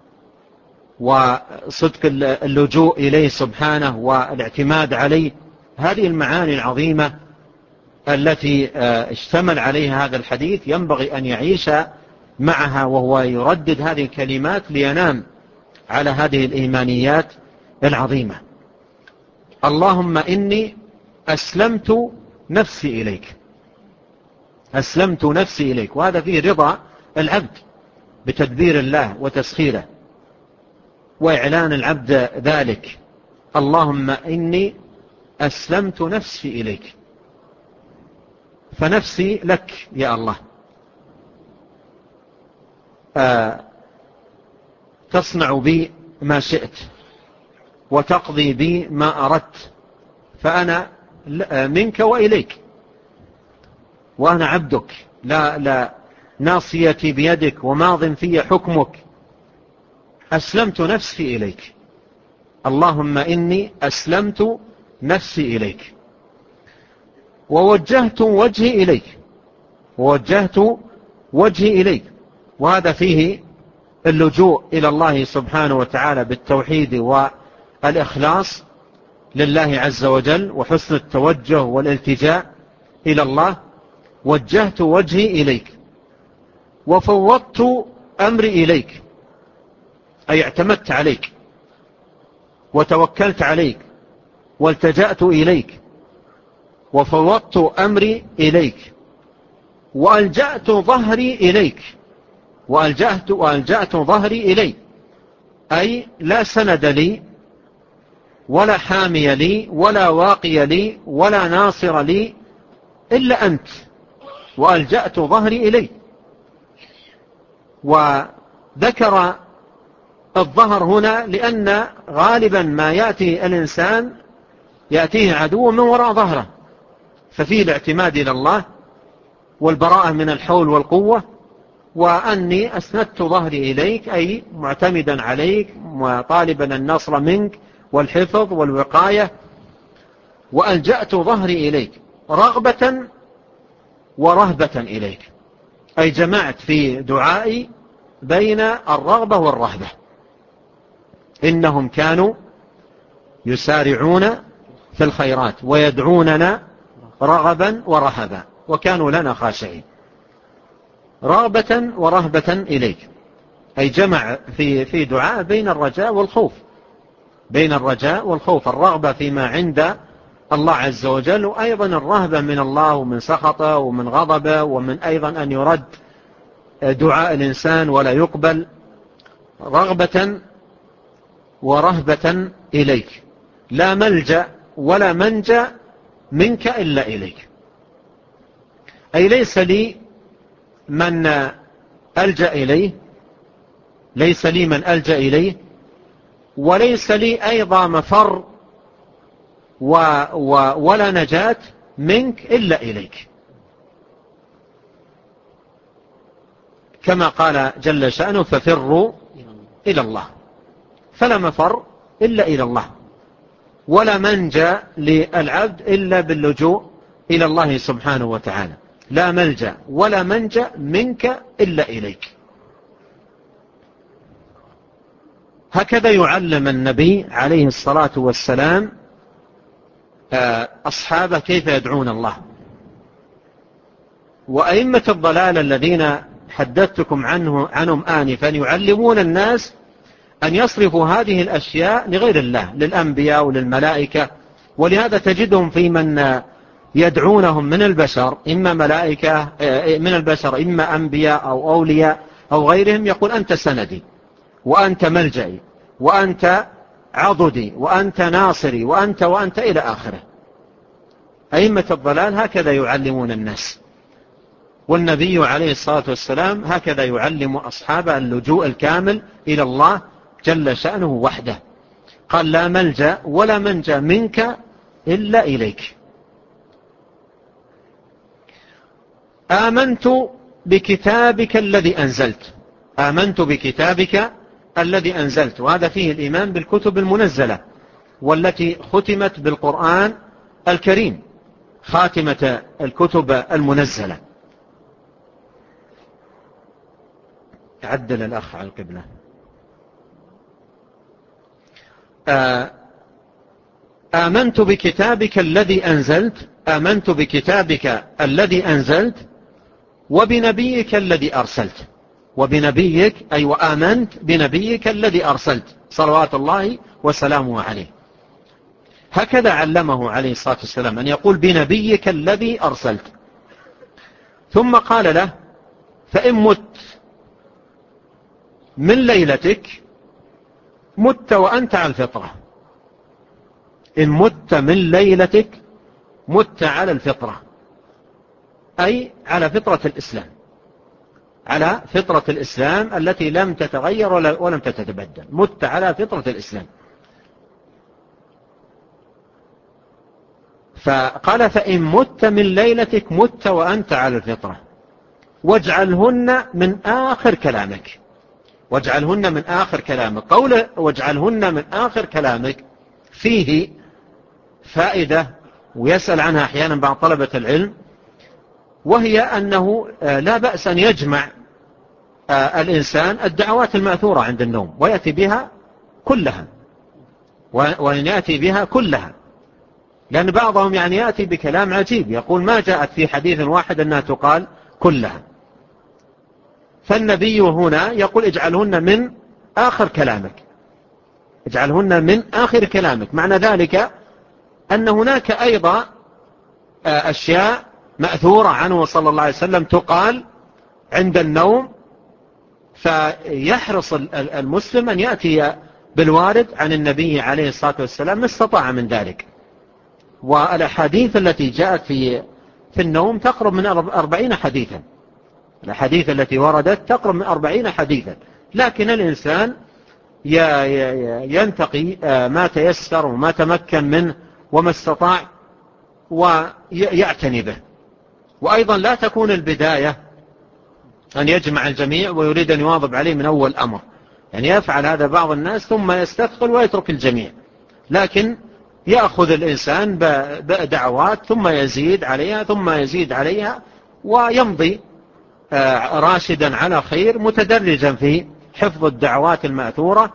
وصدق اللجوء إليه سبحانه والاعتماد عليه. هذه المعاني العظيمة التي اشتمل عليها هذا الحديث ينبغي أن يعيش معها، وهو يردد هذه الكلمات لينام على هذه الإيمانيات العظيمة. اللهم إني أسلمت نفسي إليك، أسلمت نفسي إليك، وهذا فيه رضا العبد بتدبير الله وتسخيره وإعلان العبد ذلك. اللهم إني أسلمت نفسي إليك، فنفسي لك يا الله، تصنع بي ما شئت وتقضي بي ما أردت، فأنا منك وإليك، وأنا عبدك، لا ناصيتي بيدك وماض في حكمك، أسلمت نفسي إليك. اللهم إني أسلمت نفسي إليك، ووجهت وجهي إليك، ووجهت وجهي إليك، وهذا فيه اللجوء إلى الله سبحانه وتعالى بالتوحيد والإخلاص لله عز وجل، وحسن التوجه والالتجاء إلى الله. وجهت وجهي إليك، وفوضت أمري إليك، أي اعتمدت عليك وتوكلت عليك والتجأت إليك، وفوضت أمري إليك، وألجأت ظهري إليك، وألجأت ظهري إليك، أي لا سند لي ولا حامي لي ولا واقي لي ولا ناصر لي إلا أنت، وألجأت ظهري إليك. وذكر الظهر هنا لأن غالبا ما يأتي الإنسان يأتيه عدو من وراء ظهره، ففيه الاعتماد إلى الله والبراءة من الحول والقوة، وأني أسندت ظهري إليك، أي معتمدا عليك وطالبا النصر منك والحفظ والوقاية. وألجأت ظهري إليك رغبة ورهبة إليك، أي جمعت في دعائي بين الرغبة والرهبة. إنهم كانوا يسارعون في الخيرات ويدعوننا رغبا ورهبا وكانوا لنا خاشعين. رغبة ورهبة إليك، أي جمع في دعاء بين الرجاء والخوف، بين الرجاء والخوف، الرغبة فيما عند الله عز وجل، وأيضا الرهبة من الله ومن سخطه ومن غضبه، ومن أيضا أن يرد دعاء الإنسان ولا يقبل. رغبة ورهبة إليك، لا ملجأ ولا منجأ منك إلا إليك، أي ليس لي من ألجأ إليه، ليس لي من ألجأ إليه، وليس لي أيضا مفر ولا نجاة منك إلا إليك، كما قال جل شأنه ففروا إلى الله، فلا مفر إلا إلى الله، ولا منجا للعبد إلا باللجوء إلى الله سبحانه وتعالى، لا ملجأ ولا منجا منك إلا إليك. هكذا يعلم النبي عليه الصلاة والسلام أصحابه كيف يدعون الله. وأئمة الضلال الذين حدثتكم عنهم آنفا يعلمون الناس أن يصرفوا هذه الأشياء لغير الله، للأنبياء وللملائكة. ولهذا تجدهم في من يدعونهم من البشر، إما ملائكة من البشر، إما أنبياء أو أولياء أو غيرهم، يقول أنت سندي وأنت ملجئي وأنت عضدي وأنت ناصري وأنت إلى آخره. أئمة الضلال هكذا يعلمون الناس. والنبي عليه الصلاة والسلام هكذا يعلم أصحابه اللجوء الكامل إلى الله جل شأنه وحده. قال لا ملجأ ولا منجا منك إلا إليك. آمنت بكتابك الذي أنزلت. آمنت بكتابك الذي أنزلت، وهذا فيه الإيمان بالكتب المنزلة والتي ختمت بالقرآن الكريم، خاتمة الكتب المنزلة. عدل الأخ على القبلة. آمنت بكتابك الذي أنزلت. آمنت بكتابك الذي أنزلت وبنبيك الذي أرسلت. وبنبيك أي وآمنت بنبيك الذي أرسلت صلوات الله وسلامه عليه. هكذا علمه عليه الصلاة والسلام أن يقول بنبيك الذي أرسلت. ثم قال له فإن مت من ليلتك مت وأنت على الفطرة. إن مت من ليلتك مت على الفطرة، أي على فطرة الإسلام، على فطرة الإسلام التي لم تتغير ولم تتبدل. مت على فطرة الإسلام. فقال فإن مت من ليلتك مت وأنت على الفطرة واجعلهن من آخر كلامك. واجعلهن من آخر كلامك. قوله واجعلهن من آخر كلامك فيه فائدة ويسأل عنها أحيانا بعض طلبة العلم، وهي أنه لا بأس أن يجمع الإنسان الدعوات المأثورة عند النوم ويأتي بها كلها، وأن يأتي بها كلها، لأن بعضهم يعني يأتي بكلام عجيب يقول ما جاءت في حديث واحد أنها تقال كلها. فالنبي هنا يقول اجعلهن من آخر كلامك. اجعلهن من آخر كلامك. معنى ذلك أن هناك أيضا أشياء مأثورة عنه صلى الله عليه وسلم تقال عند النوم، فيحرص المسلم أن يأتي بالوارد عن النبي عليه الصلاة والسلام ما استطاع من ذلك. والأحاديث التي جاءت في النوم تقرب من 40 حديثا. الأحاديث التي وردت تقرب من 40 حديثا، لكن الإنسان ينتقي ما تيسر وما تمكن منه وما استطاع ويعتني به. وأيضا لا تكون البداية أن يجمع الجميع ويريد أن يواظب عليه من أول أمر، يعني يفعل هذا بعض الناس ثم يستثقل ويترك الجميع، لكن يأخذ الإنسان بدعوات ثم يزيد عليها ثم يزيد عليها ويمضي راشدا على خير متدرجا في حفظ الدعوات المأثورة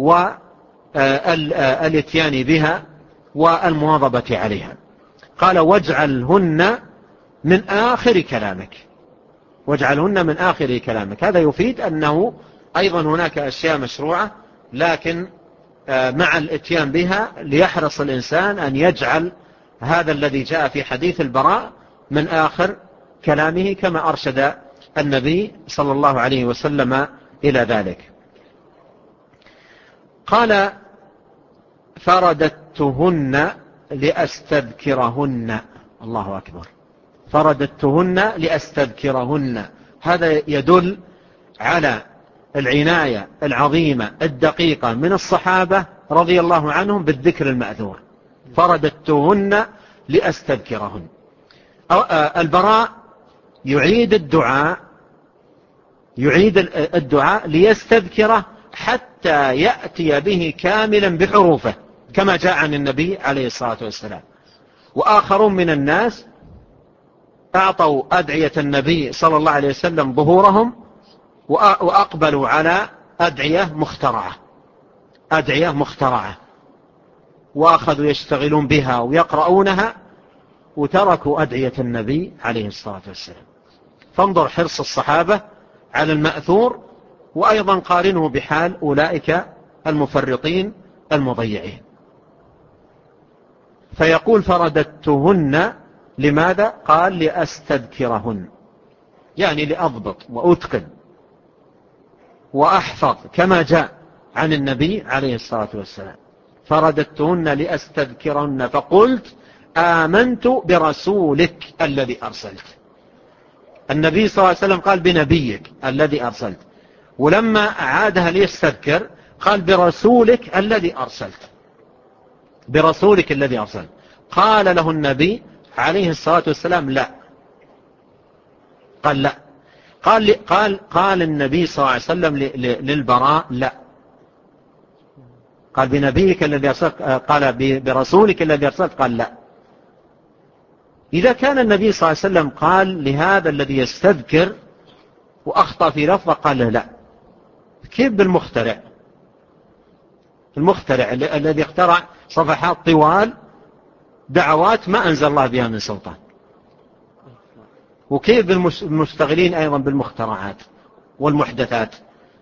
والاتيان بها والمواظبة عليها. قال واجعلهن من آخر كلامك. واجعلهن من آخر كلامك. هذا يفيد أنه أيضا هناك أشياء مشروعة، لكن مع الاتيان بها ليحرص الإنسان أن يجعل هذا الذي جاء في حديث البراء من آخر كلامه كما أرشد النبي صلى الله عليه وسلم إلى ذلك. قال فرددتهن لأستذكرهن. الله أكبر. فرددتهن لأستذكرهن. هذا يدل على العناية العظيمة الدقيقة من الصحابة رضي الله عنهم بالذكر المأثور. فرددتهن لأستذكرهن. البراء يعيد الدعاء ليستذكره حتى يأتي به كاملا بحروفه كما جاء عن النبي عليه الصلاة والسلام. وآخرون من الناس أعطوا أدعية النبي صلى الله عليه وسلم ظهورهم وأقبلوا على أدعية مخترعة وأخذوا يشتغلون بها ويقرؤونها وتركوا أدعية النبي عليه الصلاة والسلام. فانظر حرص الصحابة على المأثور، وأيضا قارنه بحال أولئك المفرطين المضيعين. فيقول فرددتهن لماذا؟ قال لأستذكرهن، يعني لأضبط وأتقن وأحفظ كما جاء عن النبي عليه الصلاة والسلام. فرددتهن لأستذكرهن فقلت آمنت برسولك الذي أرسلت. النبي صلى الله عليه وسلم قال بنبيك الذي أرسلت، ولما أعادها ليستذكر قال برسولك الذي أرسلت، برسولك الذي أرسلت. قال له النبي عليه الصلاة والسلام لا، قال لا، قال النبي صلى الله عليه وسلم للبراء لا، قال بنبيك الذي أرسلت، قال برسولك الذي أرسلت، قال لا. إذا كان النبي صلى الله عليه وسلم قال لهذا الذي يستذكر وأخطأ في لفظه قال له لا، كيف بالمخترع؟ المخترع الذي اخترع صفحات طوال دعوات ما أنزل الله بها من سلطان، وكيف بالمشتغلين أيضا بالمخترعات والمحدثات؟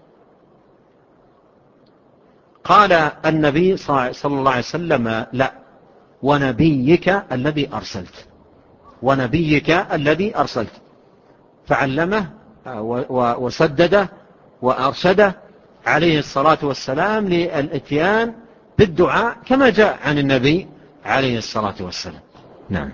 قال النبي صلى الله عليه وسلم لا، ونبيك الذي أرسلت، ونبيك الذي أرسلت، فعلمه وسدده وأرشده عليه الصلاة والسلام للإتيان بالدعاء كما جاء عن النبي عليه الصلاة والسلام. نعم.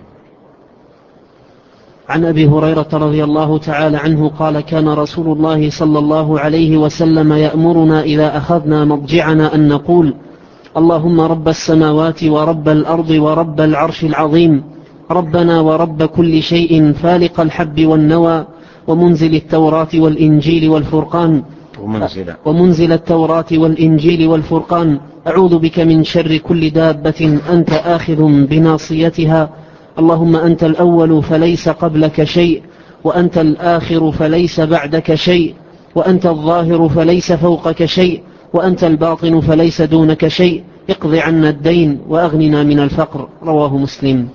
عن أبي هريرة رضي الله تعالى عنه قال كان رسول الله صلى الله عليه وسلم يأمرنا إذا أخذنا مضجعنا أن نقول اللهم رب السماوات ورب الأرض ورب العرش العظيم ربنا ورب كل شيء فالق الحب والنوى ومنزل التوراة والإنجيل والفرقان ومنزل التوراة والإنجيل والفرقان أعوذ بك من شر كل دابة أنت آخذ بناصيتها اللهم أنت الأول فليس قبلك شيء وأنت الآخر فليس بعدك شيء وأنت الظاهر فليس فوقك شيء وأنت الباطن فليس دونك شيء اقض عنا الدين وأغننا من الفقر. رواه مسلم.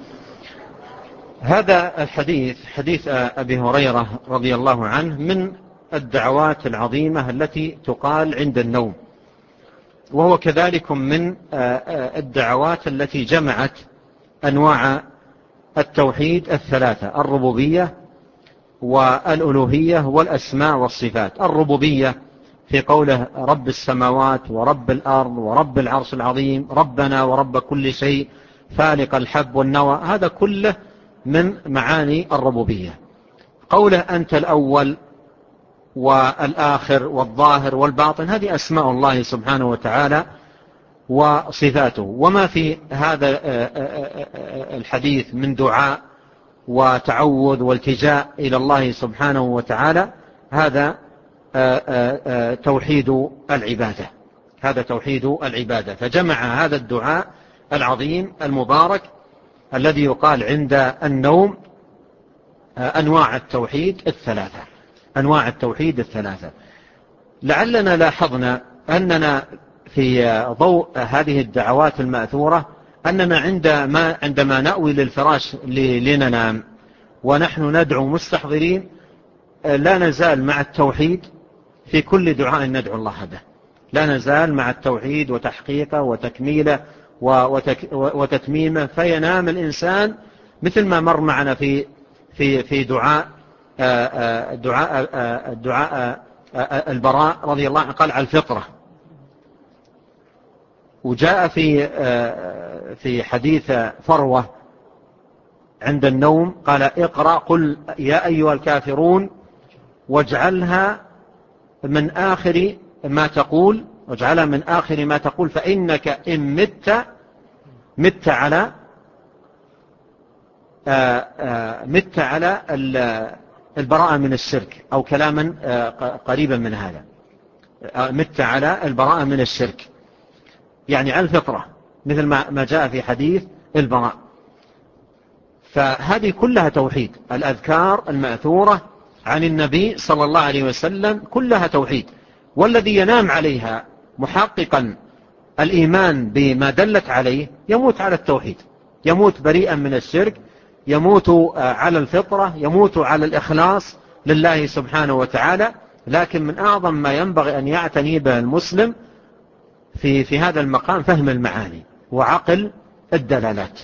هذا الحديث حديث أبي هريرة رضي الله عنه من الدعوات العظيمة التي تقال عند النوم، وهو كذلك من الدعوات التي جمعت أنواع التوحيد الثلاثة: الربوبية والألوهية والأسماء والصفات. الربوبية في قوله رب السماوات ورب الأرض ورب العرش العظيم ربنا ورب كل شيء فالق الحب والنوى، هذا كله من معاني الربوبية. قوله أنت الأول والآخر والظاهر والباطن، هذه أسماء الله سبحانه وتعالى وصفاته. وما في هذا الحديث من دعاء وتعوذ والتجاء إلى الله سبحانه وتعالى هذا توحيد العبادة، هذا توحيد العبادة. فجمع هذا الدعاء العظيم المبارك الذي يقال عند النوم أنواع التوحيد الثلاثة، أنواع التوحيد الثلاثة. لعلنا لاحظنا أننا في ضوء هذه الدعوات المأثورة أننا عندما نأوي للفراش لننام ونحن ندعو مستحضرين لا نزال مع التوحيد في كل دعاء ندعو الله به، لا نزال مع التوحيد وتحقيقه وتكميله وتتميمه، فينام الإنسان مثل ما مر معنا في دعاء البراء رضي الله عنه قال على الفطرة. وجاء في حديث فروة عند النوم قال اقرأ قل يا أيها الكافرون واجعلها من آخر ما تقول، واجعلها من آخر ما تقول فإنك إن مت على البراءة من الشرك، أو كلاما قريبا من هذا، مت على البراءة من الشرك، يعني على الفطرة مثل ما جاء في حديث البراء. فهذه كلها توحيد. الأذكار المأثورة عن النبي صلى الله عليه وسلم كلها توحيد، والذي ينام عليها محققا الإيمان بما دلت عليه يموت على التوحيد، يموت بريئا من الشرك، يموت على الفطرة، يموت على الإخلاص لله سبحانه وتعالى. لكن من أعظم ما ينبغي أن يعتني به المسلم في هذا المقام فهم المعاني وعقل الدلالات.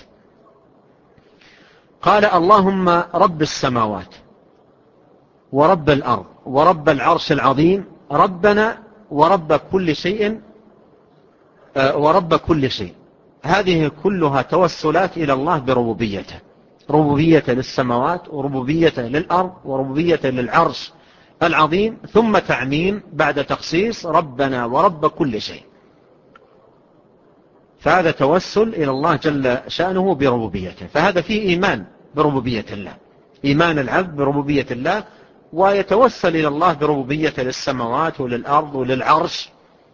قال اللهم رب السماوات ورب الأرض ورب العرش العظيم ربنا ورب كل شيء ورب كل شيء. هذه كلها توسلات إلى الله بربوبيته. ربوبيته للسماوات وربوبيته للأرض وربوبيته للعرش العظيم، ثم تعميم بعد تخصيص ربنا ورب كل شيء. فهذا توسل إلى الله جل شأنه بربوبيته، فهذا فيه إيمان بربوبية الله، إيمان العبد بربوبية الله، ويتوسل إلى الله بربوبيته للسماوات وللأرض وللعرش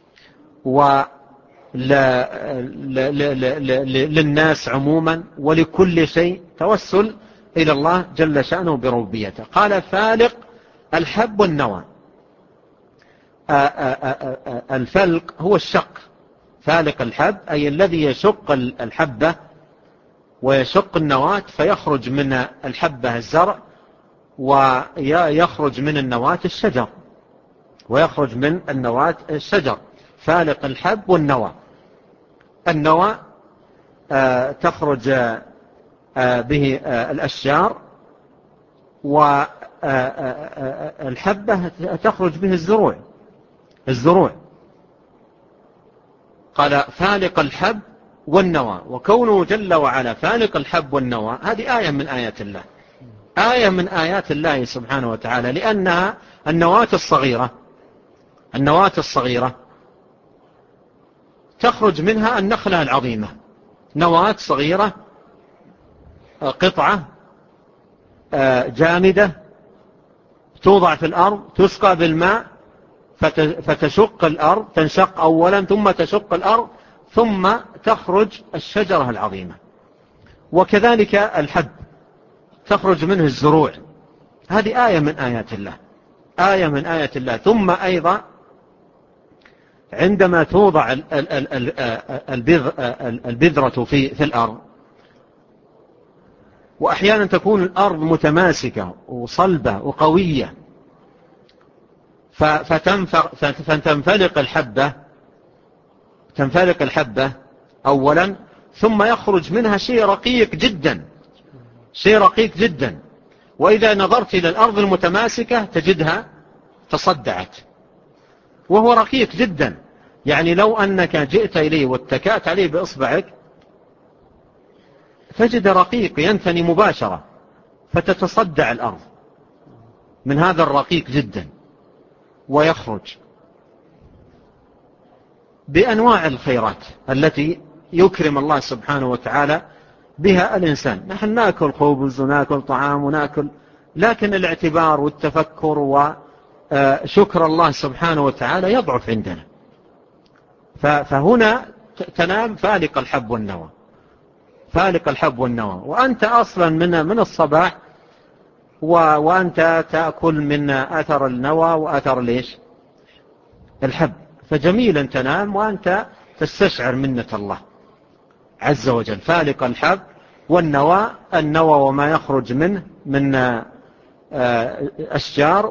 وللناس عموما ولكل شيء، توسل إلى الله جل شأنه بربوبيته. قال فالق الحب والنوى. الفلق هو الشق، فالق الحب أي الذي يشق الحبة ويشق النواة فيخرج من الحبة الزرع، ويخرج من النواة الشجر، ويخرج من النواة الشجر. فالق الحب والنوى. النوى تخرج به الأشجار، والحبة تخرج به الزروع. قال فالق الحب والنوى. وكونه جل وعلا فالق الحب والنوى هذه آية من آيات الله، آية من آيات الله سبحانه وتعالى، لأنها النواة الصغيرة تخرج منها النخلة العظيمة. نواة صغيرة، قطعة جامدة، توضع في الأرض، تسقى بالماء فتشق الأرض، تنشق أولا ثم تشق الأرض ثم تخرج الشجرة العظيمة. وكذلك الحب تخرج منه الزروع. هذه آية من آيات الله، آية من آيات الله. ثم أيضا عندما توضع البذرة في الأرض، وأحيانا تكون الأرض متماسكة وصلبة وقوية، فتنفلق الحبة أولا، ثم يخرج منها شيء رقيق جدا، وإذا نظرت إلى الأرض المتماسكة تجدها تصدعت، وهو رقيق جدا. يعني لو أنك جئت إليه واتكأت عليه بإصبعك تجد رقيق ينثني مباشرة، فتتصدع الأرض من هذا الرقيق جدا، ويخرج بأنواع الخيرات التي يكرم الله سبحانه وتعالى بها الإنسان. نحن نأكل خبز ونأكل طعام ونأكل، لكن الاعتبار والتفكر وشكر الله سبحانه وتعالى يضعف عندنا. فهنا تنام فالق الحب والنوى، وأنت أصلا من الصباح وأنت تأكل من أثر النوى وأثر ليش الحب، فجميل أن تنام وأنت تستشعر منة الله عز وجل. فالق الحب والنوى، النوى وما يخرج منه من أشجار،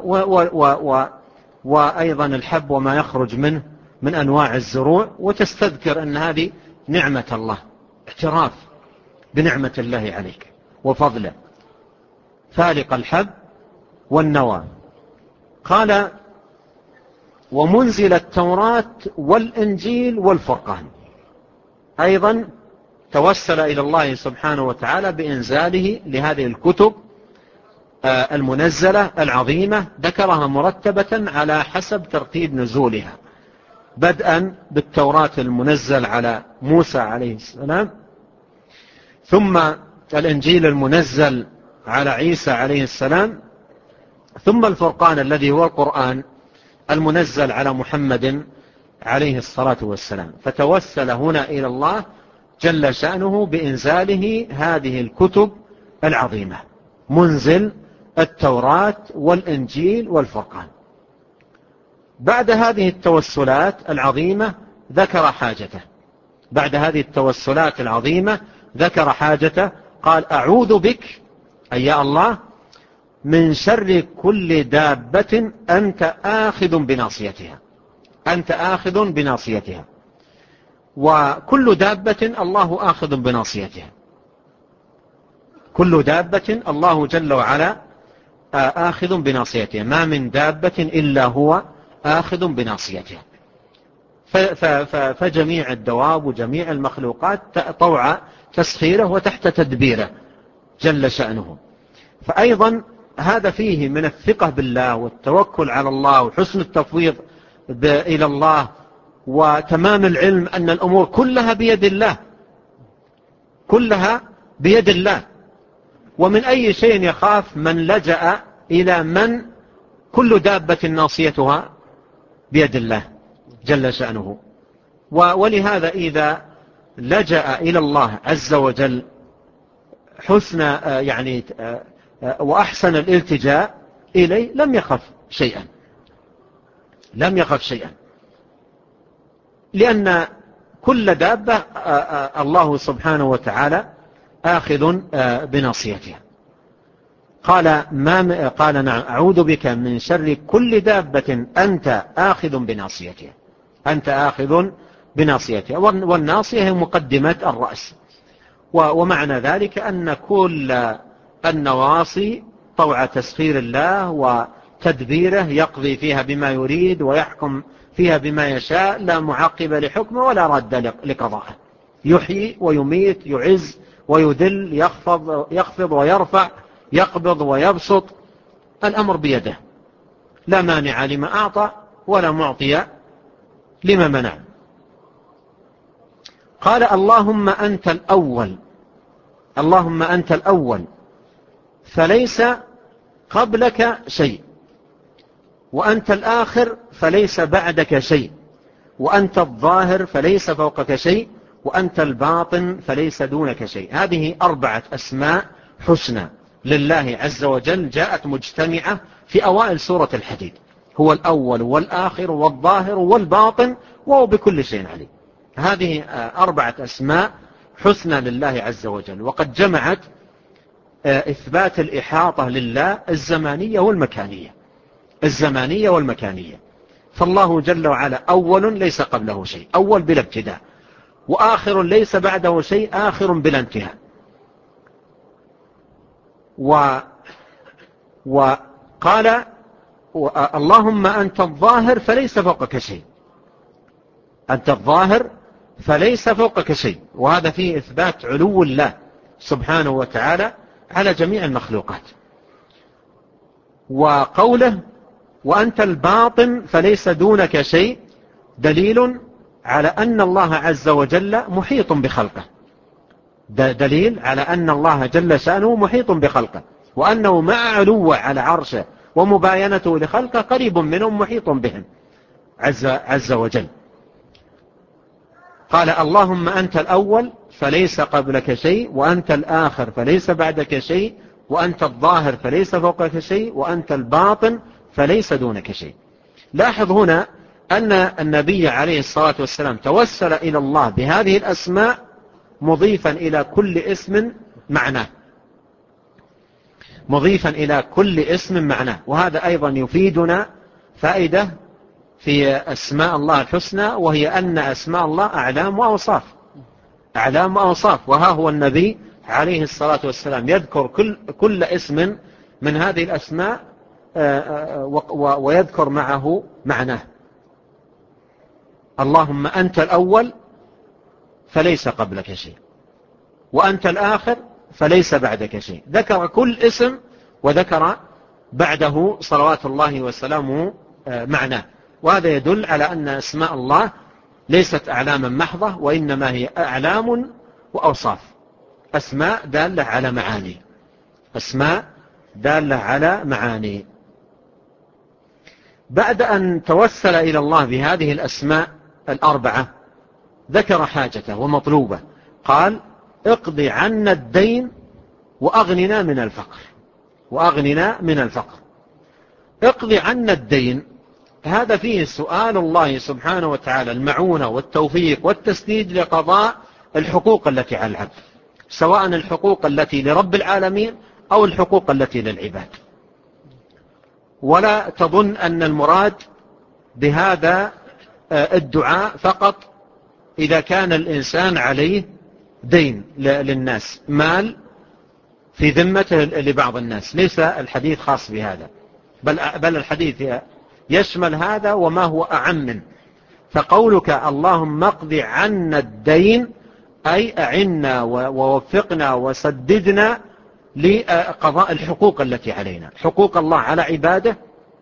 وأيضا الحب وما يخرج منه من أنواع الزروع، وتستذكر أن هذه نعمة الله، اعتراف بنعمة الله عليك وفضله. فالق الحب والنوى. قال ومنزل التوراة والإنجيل والفرقان. أيضا توسل إلى الله سبحانه وتعالى بإنزاله لهذه الكتب المنزلة العظيمة، ذكرها مرتبة على حسب ترتيب نزولها، بدءا بالتوراة المنزل على موسى عليه السلام، ثم الإنجيل المنزل على عيسى عليه السلام، ثم الفرقان الذي هو القرآن المنزل على محمد عليه الصلاة والسلام. فتوسل هنا إلى الله جل شأنه بإنزاله هذه الكتب العظيمة، منزل التوراة والإنجيل والفرقان. بعد هذه التوسلات العظيمة ذكر حاجته، بعد هذه التوسلات العظيمة ذكر حاجته. قال أعوذ بك أي يا الله من شر كل دابة أنت آخذ بناصيتها، أنت آخذ بناصيتها. وكل دابة الله آخذ بناصيتها، كل دابة الله جل وعلا آخذ بناصيتها، ما من دابة إلا هو آخذ بناصيتها. فجميع الدواب وجميع المخلوقات طوع تسخيره وتحت تدبيره، جل شأنه. فأيضا هذا فيه من الثقة بالله والتوكل على الله وحسن التفويض إلى الله وتمام العلم أن الأمور كلها بيد الله، كلها بيد الله. ومن أي شيء يخاف من لجأ إلى من كل دابة ناصيتها بيد الله جل شأنه. ولهذا إذا لجأ إلى الله عز وجل حسن وأحسن الالتجاء إليه لم يخف شيئا، لم يخف شيئا، لأن كل دابة الله سبحانه وتعالى آخذ بناصيتها. قال نعم أعوذ بك من شر كل دابة أنت آخذ بناصيتها، أنت آخذ بناصيتها. والناصية هي مقدمة الرأس. ومعنى ذلك أن كل النواصي طوع تسخير الله وتدبيره يقضي فيها بما يريد ويحكم فيها بما يشاء، لا معقب لحكمه ولا رد لقضائه. يحيي ويميت، يعز ويذل، يخفض ويرفع، يقبض ويبسط، الأمر بيده، لا مانع لما أعطى ولا معطي لما منع. قال اللهم أنت الأول، اللهم أنت الأول فليس قبلك شيء، وأنت الآخر فليس بعدك شيء، وأنت الظاهر فليس فوقك شيء، وأنت الباطن فليس دونك شيء. هذه 4 أسماء حسنى لله عز وجل جاءت مجتمعة في أوائل سورة الحديد. هو الأول والآخر والظاهر والباطن وهو بكل شيء عليم. هذه 4 أسماء حسنى لله عز وجل، وقد جمعت إثبات الإحاطة لله الزمانية والمكانية، الزمانية والمكانية. فالله جل وعلا أول ليس قبله شيء، أول بلا ابتداء، وآخر ليس بعده شيء، آخر بلا انتهاء. وقال اللهم أنت الظاهر فليس فوقك شيء، أنت الظاهر فليس فوقك شيء، وهذا فيه إثبات علو الله سبحانه وتعالى على جميع المخلوقات. وقوله وأنت الباطن فليس دونك شيء دليل على أن الله عز وجل محيط بخلقه، دليل على أن الله جل شأنه محيط بخلقه، وأنه مع علوه على عرشه ومباينته لخلقه قريب منهم محيط بهم عز وجل. قال اللهم أنت الأول فليس قبلك شيء، وأنت الآخر فليس بعدك شيء، وأنت الظاهر فليس فوقك شيء، وأنت الباطن فليس دونك شيء. لاحظ هنا أن النبي عليه الصلاة والسلام توسل إلى الله بهذه الأسماء مضيفا إلى كل اسم معناه، مضيفا إلى كل اسم معناه. وهذا أيضا يفيدنا فائدة في أسماء الله الحسنى، وهي أن أسماء الله أعلام وأوصاف، أعلام وأوصاف. وها هو النبي عليه الصلاة والسلام يذكر كل اسم من هذه الأسماء ويذكر معه معناه. اللهم أنت الأول فليس قبلك شيء، وأنت الآخر فليس بعدك شيء. ذكر كل اسم وذكر بعده صلوات الله وسلامه معناه. وهذا يدل على أن أسماء الله ليست أعلاما محضة، وإنما هي أعلام وأوصاف، أسماء دالة على معاني، أسماء دالة على معاني. بعد أن توسل إلى الله بهذه الأسماء 4 ذكر حاجته ومطلوبه. قال اقض عنا الدين وأغننا من الفقر، وأغننا من الفقر. اقض عنا الدين، هذا فيه سؤال الله سبحانه وتعالى المعونة والتوفيق والتسديد لقضاء الحقوق التي على العبد، سواء الحقوق التي لرب العالمين أو الحقوق التي للعباد. ولا تظن أن المراد بهذا الدعاء فقط إذا كان الإنسان عليه دين للناس، مال في ذمته لبعض الناس، ليس الحديث خاص بهذا، بل الحديث يشمل هذا وما هو أعم منه. فقولك اللهم اقض عنا الدين أي أعنا ووفقنا وسددنا لقضاء الحقوق التي علينا، حقوق الله على عباده،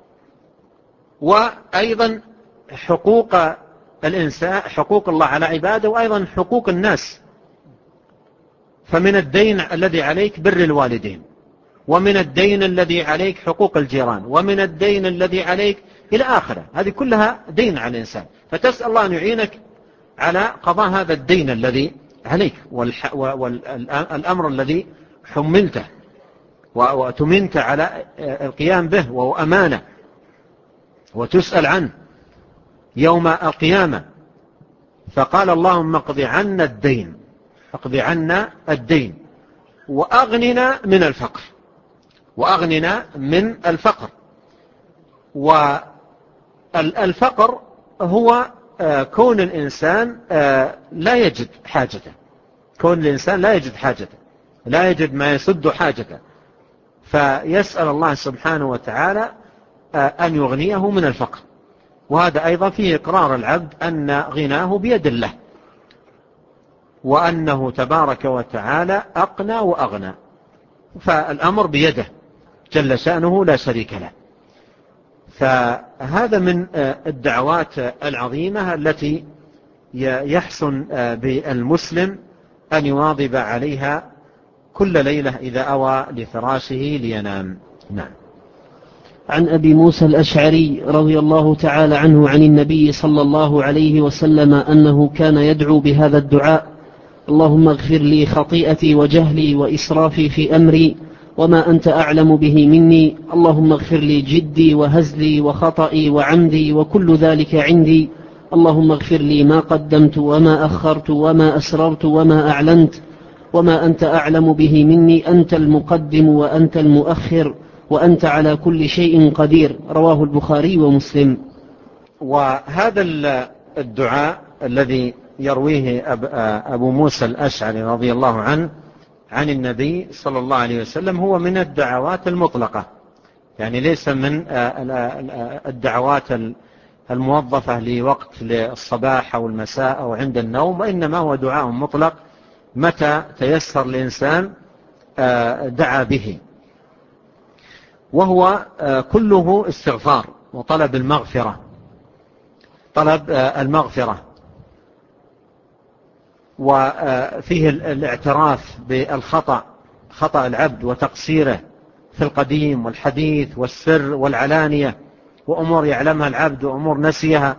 وأيضا حقوق الإنسان، حقوق الله على عباده، وأيضا حقوق الناس. فمن الدين الذي عليك بر الوالدين، ومن الدين الذي عليك حقوق الجيران، ومن الدين الذي عليك إلى آخره. هذه كلها دين على الإنسان، فتسأل الله أن يعينك على قضاء هذا الدين الذي عليك، والأمر الذي حملته وتمنت على القيام به، وهو أمانة وتسأل عنه يوم القيامة. فقال اللهم اقض عنا الدين، اقض عنا الدين وأغننا من الفقر، وأغننا من الفقر. والفقر هو كون الإنسان لا يجد حاجته، كون الإنسان لا يجد حاجته، لا يجد ما يسد حاجته، فيسأل الله سبحانه وتعالى أن يغنيه من الفقر. وهذا أيضا فيه إقرار العبد أن غناه بيد الله، وأنه تبارك وتعالى أقنى وأغنى، فالأمر بيده جل شأنه لا شريك له. فهذا من الدعوات العظيمة التي يحسن بالمسلم أن يواظب عليها كل ليلة إذا أوى لفراشه لينام. نعم. عن أبي موسى الأشعري رضي الله تعالى عنه عن النبي صلى الله عليه وسلم أنه كان يدعو بهذا الدعاء: اللهم اغفر لي خطيئتي وجهلي وإسرافي في أمري وما أنت أعلم به مني، اللهم اغفر لي جدي وهزلي وخطئي وعمدي وكل ذلك عندي، اللهم اغفر لي ما قدمت وما أخرت وما أسررت وما أعلنت وما أنت أعلم به مني، أنت المقدم وأنت المؤخر وأنت على كل شيء قدير. رواه البخاري ومسلم. وهذا الدعاء الذي يرويه أبو موسى الأشعري رضي الله عنه عن النبي صلى الله عليه وسلم هو من الدعوات المطلقة، يعني ليس من الدعوات الموظفة لوقت للصباح أو المساء أو عند النوم، وإنما هو دعاء مطلق متى تيسر الإنسان دعا به، وهو كله استغفار وطلب المغفرة، طلب المغفرة، وفيه الاعتراف بالخطأ، خطأ العبد وتقصيره في القديم والحديث والسر والعلانية، وأمور يعلمها العبد وأمور نسيها،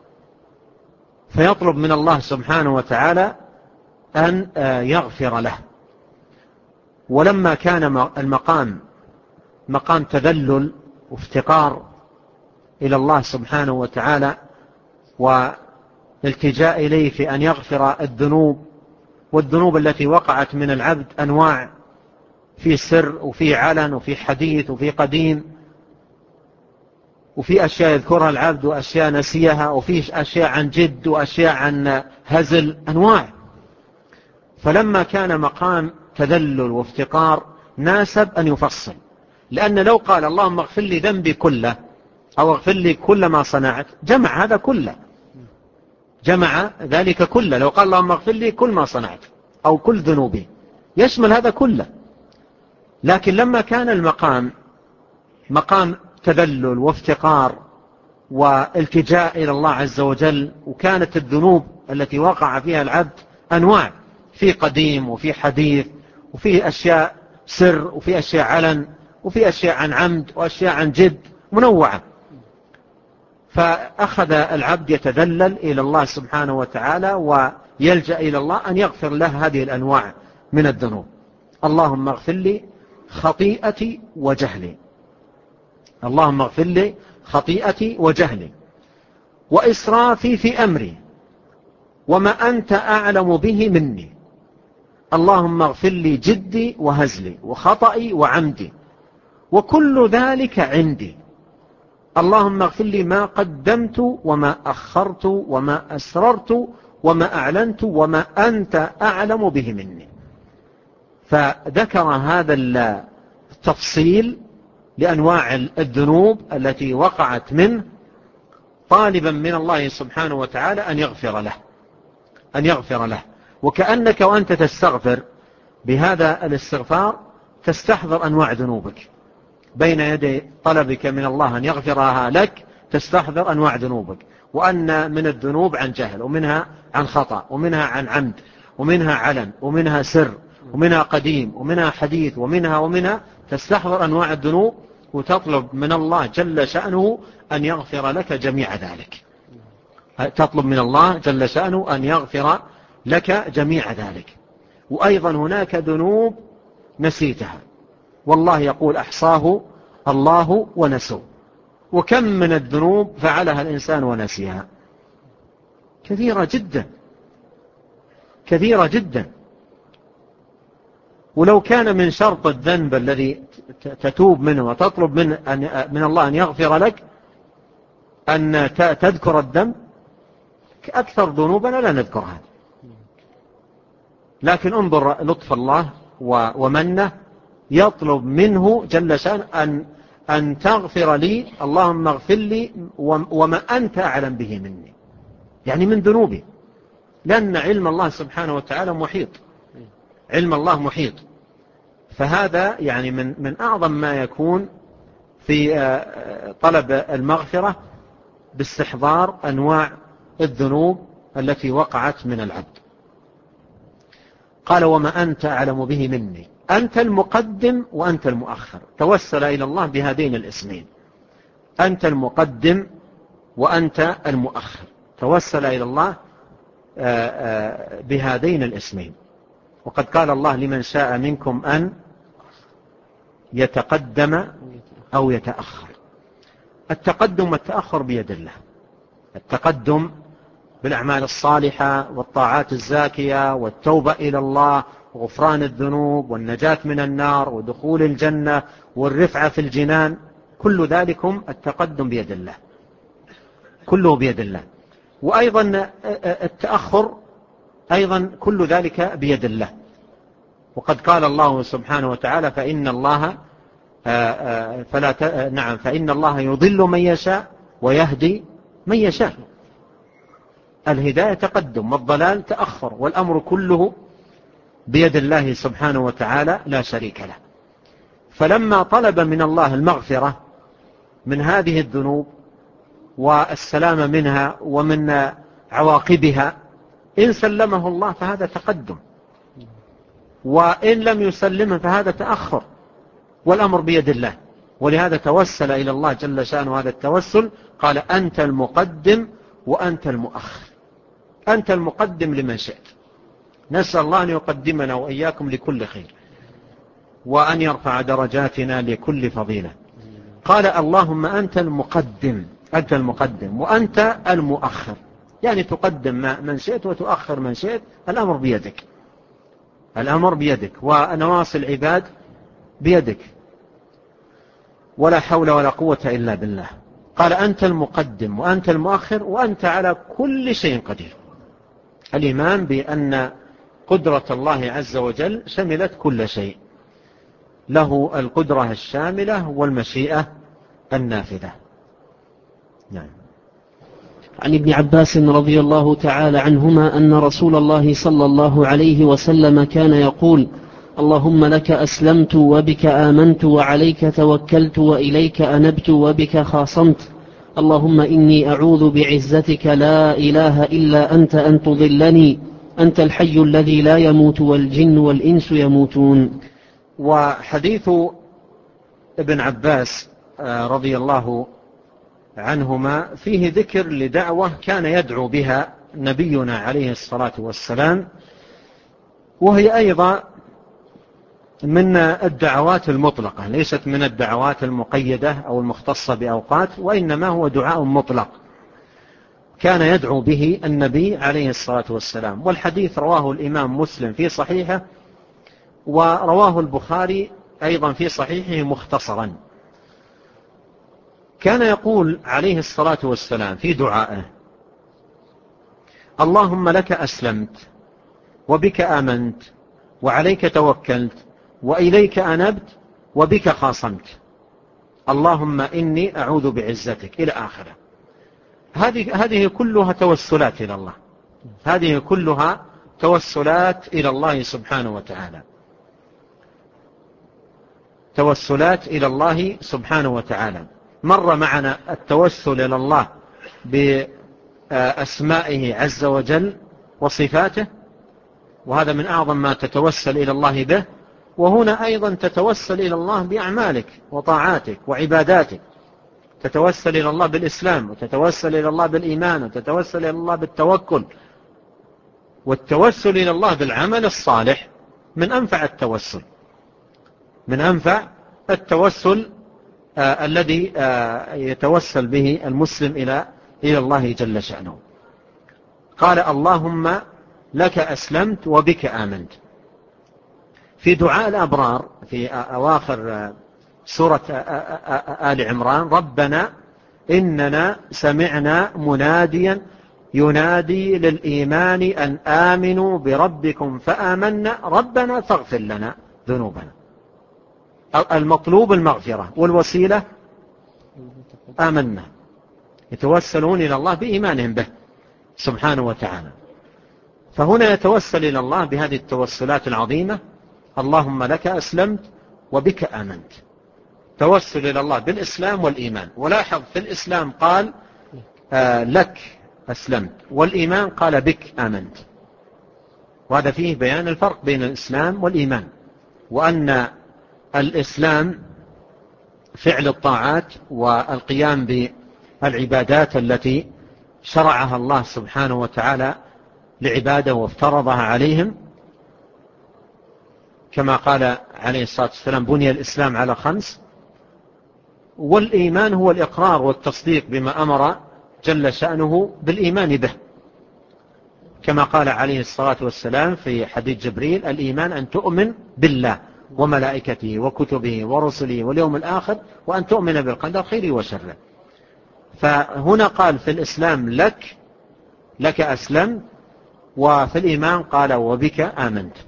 فيطلب من الله سبحانه وتعالى أن يغفر له. ولما كان المقام مقام تذلل وافتقار إلى الله سبحانه وتعالى والالتجاء إليه في أن يغفر الذنوب، والذنوب التي وقعت من العبد أنواع، في سر وفي علن وفي حديث وفي قديم، وفي أشياء يذكرها العبد وأشياء نسيها، وفي أشياء عن جد وأشياء عن هزل، أنواع. فلما كان مقام تذلل وافتقار ناسب أن يفصل، لأن لو قال اللهم اغفر لي ذنبي كله أو اغفر لي كل ما صنعت جمع هذا كله، جمع ذلك كله. لو قال اللهم اغفر لي كل ما صنعت أو كل ذنوبي يشمل هذا كله. لكن لما كان المقام مقام تذلل وافتقار والتجاء إلى الله عز وجل، وكانت الذنوب التي وقع فيها العبد أنواع، في قديم وفي حديث، وفي أشياء سر وفي أشياء علن وفي أشياء عن عمد وأشياء عن جد منوعة، فأخذ العبد يتذلل إلى الله سبحانه وتعالى ويلجأ إلى الله أن يغفر له هذه الأنواع من الذنوب. اللهم اغفر لي خطيئتي وجهلي، اللهم اغفر لي خطيئتي وجهلي وإسرافي في أمري وما أنت أعلم به مني، اللهم اغفر لي جدي وهزلي وخطئي وعمدي وكل ذلك عندي، اللهم اغفر لي ما قدمت وما أخرت وما أسررت وما أعلنت وما أنت أعلم به مني. فذكر هذا التفصيل لأنواع الذنوب التي وقعت منه، طالبا من الله سبحانه وتعالى أن يغفر له، أن يغفر له. وكأنك وأنت تستغفر بهذا الاستغفار تستحضر أنواع ذنوبك بين يدي طلبك من الله أن يغفرها لك، تستحضر أنواع ذنوبك، وأن من الذنوب عن جهل، ومنها عن خطأ، ومنها عن عمد، ومنها علن، ومنها سر، ومنها قديم، ومنها حديث، ومنها تستحضر أنواع الذنوب، وتطلب من الله جل شأنه أن يغفر لك جميع ذلك. تطلب من الله جل شأنه أن يغفر لك جميع ذلك. وأيضا هناك ذنوب نسيتها، والله يقول أحصاه الله ونسوه. وكم من الذنوب فعلها الإنسان ونسيها، كثيرة جدا كثيرة جدا. ولو كان من شرط الذنب الذي تتوب منه وتطلب من الله أن يغفر لك أن تذكر الذنب، أكثر ذنوبنا لا نذكرها. لكن انظر لطف الله ومنه، يطلب منه جل شأنه أن تغفر لي، اللهم اغفر لي وما أنت أعلم به مني، يعني من ذنوبي، لأن علم الله سبحانه وتعالى محيط، علم الله محيط. فهذا يعني من أعظم ما يكون في طلب المغفرة، باستحضار أنواع الذنوب التي وقعت من العبد. قال وما أنت أعلم به مني، أنت المقدم وأنت المؤخر. توسل إلى الله بهذين الاسمين، أنت المقدم وأنت المؤخر، توسل إلى الله بهذين الاسمين. وقد قال الله لمن شاء منكم أن يتقدم أو يتأخر. التقدم والتأخر بيد الله، التقدم بالأعمال الصالحة والطاعات الزاكية والتوبة إلى الله وغفران الذنوب والنجاة من النار ودخول الجنة والرفعة في الجنان، كل ذلكم التقدم بيد الله، كله بيد الله. وأيضا التأخر أيضا كل ذلك بيد الله. وقد قال الله سبحانه وتعالى فإن الله يضل من يشاء ويهدي من يشاء. الهداية تقدم والضلال تأخر، والأمر كله بيد الله سبحانه وتعالى لا شريك له. فلما طلب من الله المغفرة من هذه الذنوب والسلام منها ومن عواقبها، إن سلمه الله فهذا تقدم، وإن لم يسلمه فهذا تأخر، والأمر بيد الله. ولهذا توسل إلى الله جل شأنه هذا التوسل، قال أنت المقدم وأنت المؤخر. أنت المقدم لمن شئت، نسأل الله أن يقدمنا وإياكم لكل خير، وأن يرفع درجاتنا لكل فضيلة. قال اللهم أنت المقدم، أنت المقدم وأنت المؤخر، يعني تقدم من شئت وتؤخر من شئت. الأمر بيدك، الأمر بيدك، ونواصي العباد بيدك، ولا حول ولا قوة إلا بالله. قال أنت المقدم وأنت المؤخر وأنت على كل شيء قدير. الإيمان بأن قدرة الله عز وجل شملت كل شيء، له القدرة الشاملة والمشيئة النافذة. نعم. عن ابن عباس رضي الله تعالى عنهما أن رسول الله صلى الله عليه وسلم كان يقول اللهم لك أسلمت وبك آمنت وعليك توكلت وإليك أنبت وبك خاصمت، اللهم إني أعوذ بعزتك لا إله إلا أنت أن تضلني، أنت الحي الذي لا يموت والجن والإنس يموتون. وحديث ابن عباس رضي الله عنهما فيه ذكر لدعوة كان يدعو بها نبينا عليه الصلاة والسلام، وهي أيضا من الدعوات المطلقة، ليست من الدعوات المقيدة أو المختصة بأوقات، وإنما هو دعاء مطلق كان يدعو به النبي عليه الصلاة والسلام. والحديث رواه الإمام مسلم في صحيحه، ورواه البخاري أيضا في صحيحه مختصرا. كان يقول عليه الصلاة والسلام في دعائه اللهم لك أسلمت وبك آمنت وعليك توكلت وإليك أنبت وبك خاصمت، اللهم إني أعوذ بعزتك، إلى آخره. هذه كلها توسلات إلى الله، هذه كلها توسلات إلى الله سبحانه وتعالى. توسلات إلى الله سبحانه وتعالى. مر معنا التوسل إلى الله بأسمائه عز وجل وصفاته، وهذا من أعظم ما تتوسل إلى الله به. وهنا أيضا تتوسل إلى الله بأعمالك وطاعاتك وعباداتك، تتوسل إلى الله بالإسلام، وتتوسل إلى الله بالإيمان، وتتوسل إلى الله بالتوكل. والتوسل إلى الله بالعمل الصالح من أنفع التوسل، من أنفع التوسل الذي يتوسل به المسلم إلى الله جل شأنه. قال اللهم لك أسلمت وبك آمنت. في دعاء الأبرار في أواخر سورة آل عمران: ربنا إننا سمعنا مناديا ينادي للإيمان أن آمنوا بربكم فآمنا ربنا فاغفر لنا ذنوبنا. المطلوب المغفرة، والوسيلة آمنا، يتوسلون إلى الله بإيمانهم به سبحانه وتعالى. فهنا يتوسل إلى الله بهذه التوسلات العظيمة: اللهم لك أسلمت وبك آمنت. توسل إلى الله بالإسلام والإيمان. ولاحظ في الإسلام قال لك أسلمت، والإيمان قال بك آمنت. وهذا فيه بيان الفرق بين الإسلام والإيمان، وأن الإسلام فعل الطاعات والقيام بالعبادات التي شرعها الله سبحانه وتعالى لعباده وافترضها عليهم، كما قال عليه الصلاة والسلام: بني الإسلام على 5. والإيمان هو الإقرار والتصديق بما أمر جل شأنه بالإيمان به، كما قال عليه الصلاة والسلام في حديث جبريل: الإيمان أن تؤمن بالله وملائكته وكتبه ورسله واليوم الآخر وأن تؤمن بالقدر خيره وشره. فهنا قال في الإسلام لك أسلمت، وفي الإيمان قال وبك آمنت.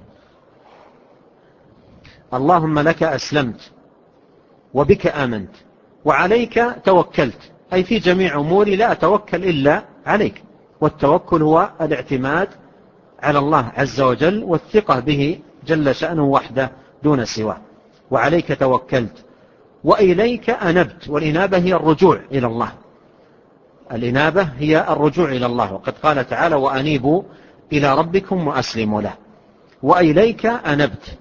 اللهم لك أسلمت وبك آمنت وعليك توكلت، أي في جميع أموري لا أتوكل إلا عليك. والتوكل هو الاعتماد على الله عز وجل والثقة به جل شأنه وحده دون سواه. وعليك توكلت وإليك أنبت. والإنابة هي الرجوع إلى الله، الإنابة هي الرجوع إلى الله. وقد قال تعالى: وأنيبوا إلى ربكم وأسلموا له. وإليك أنبت.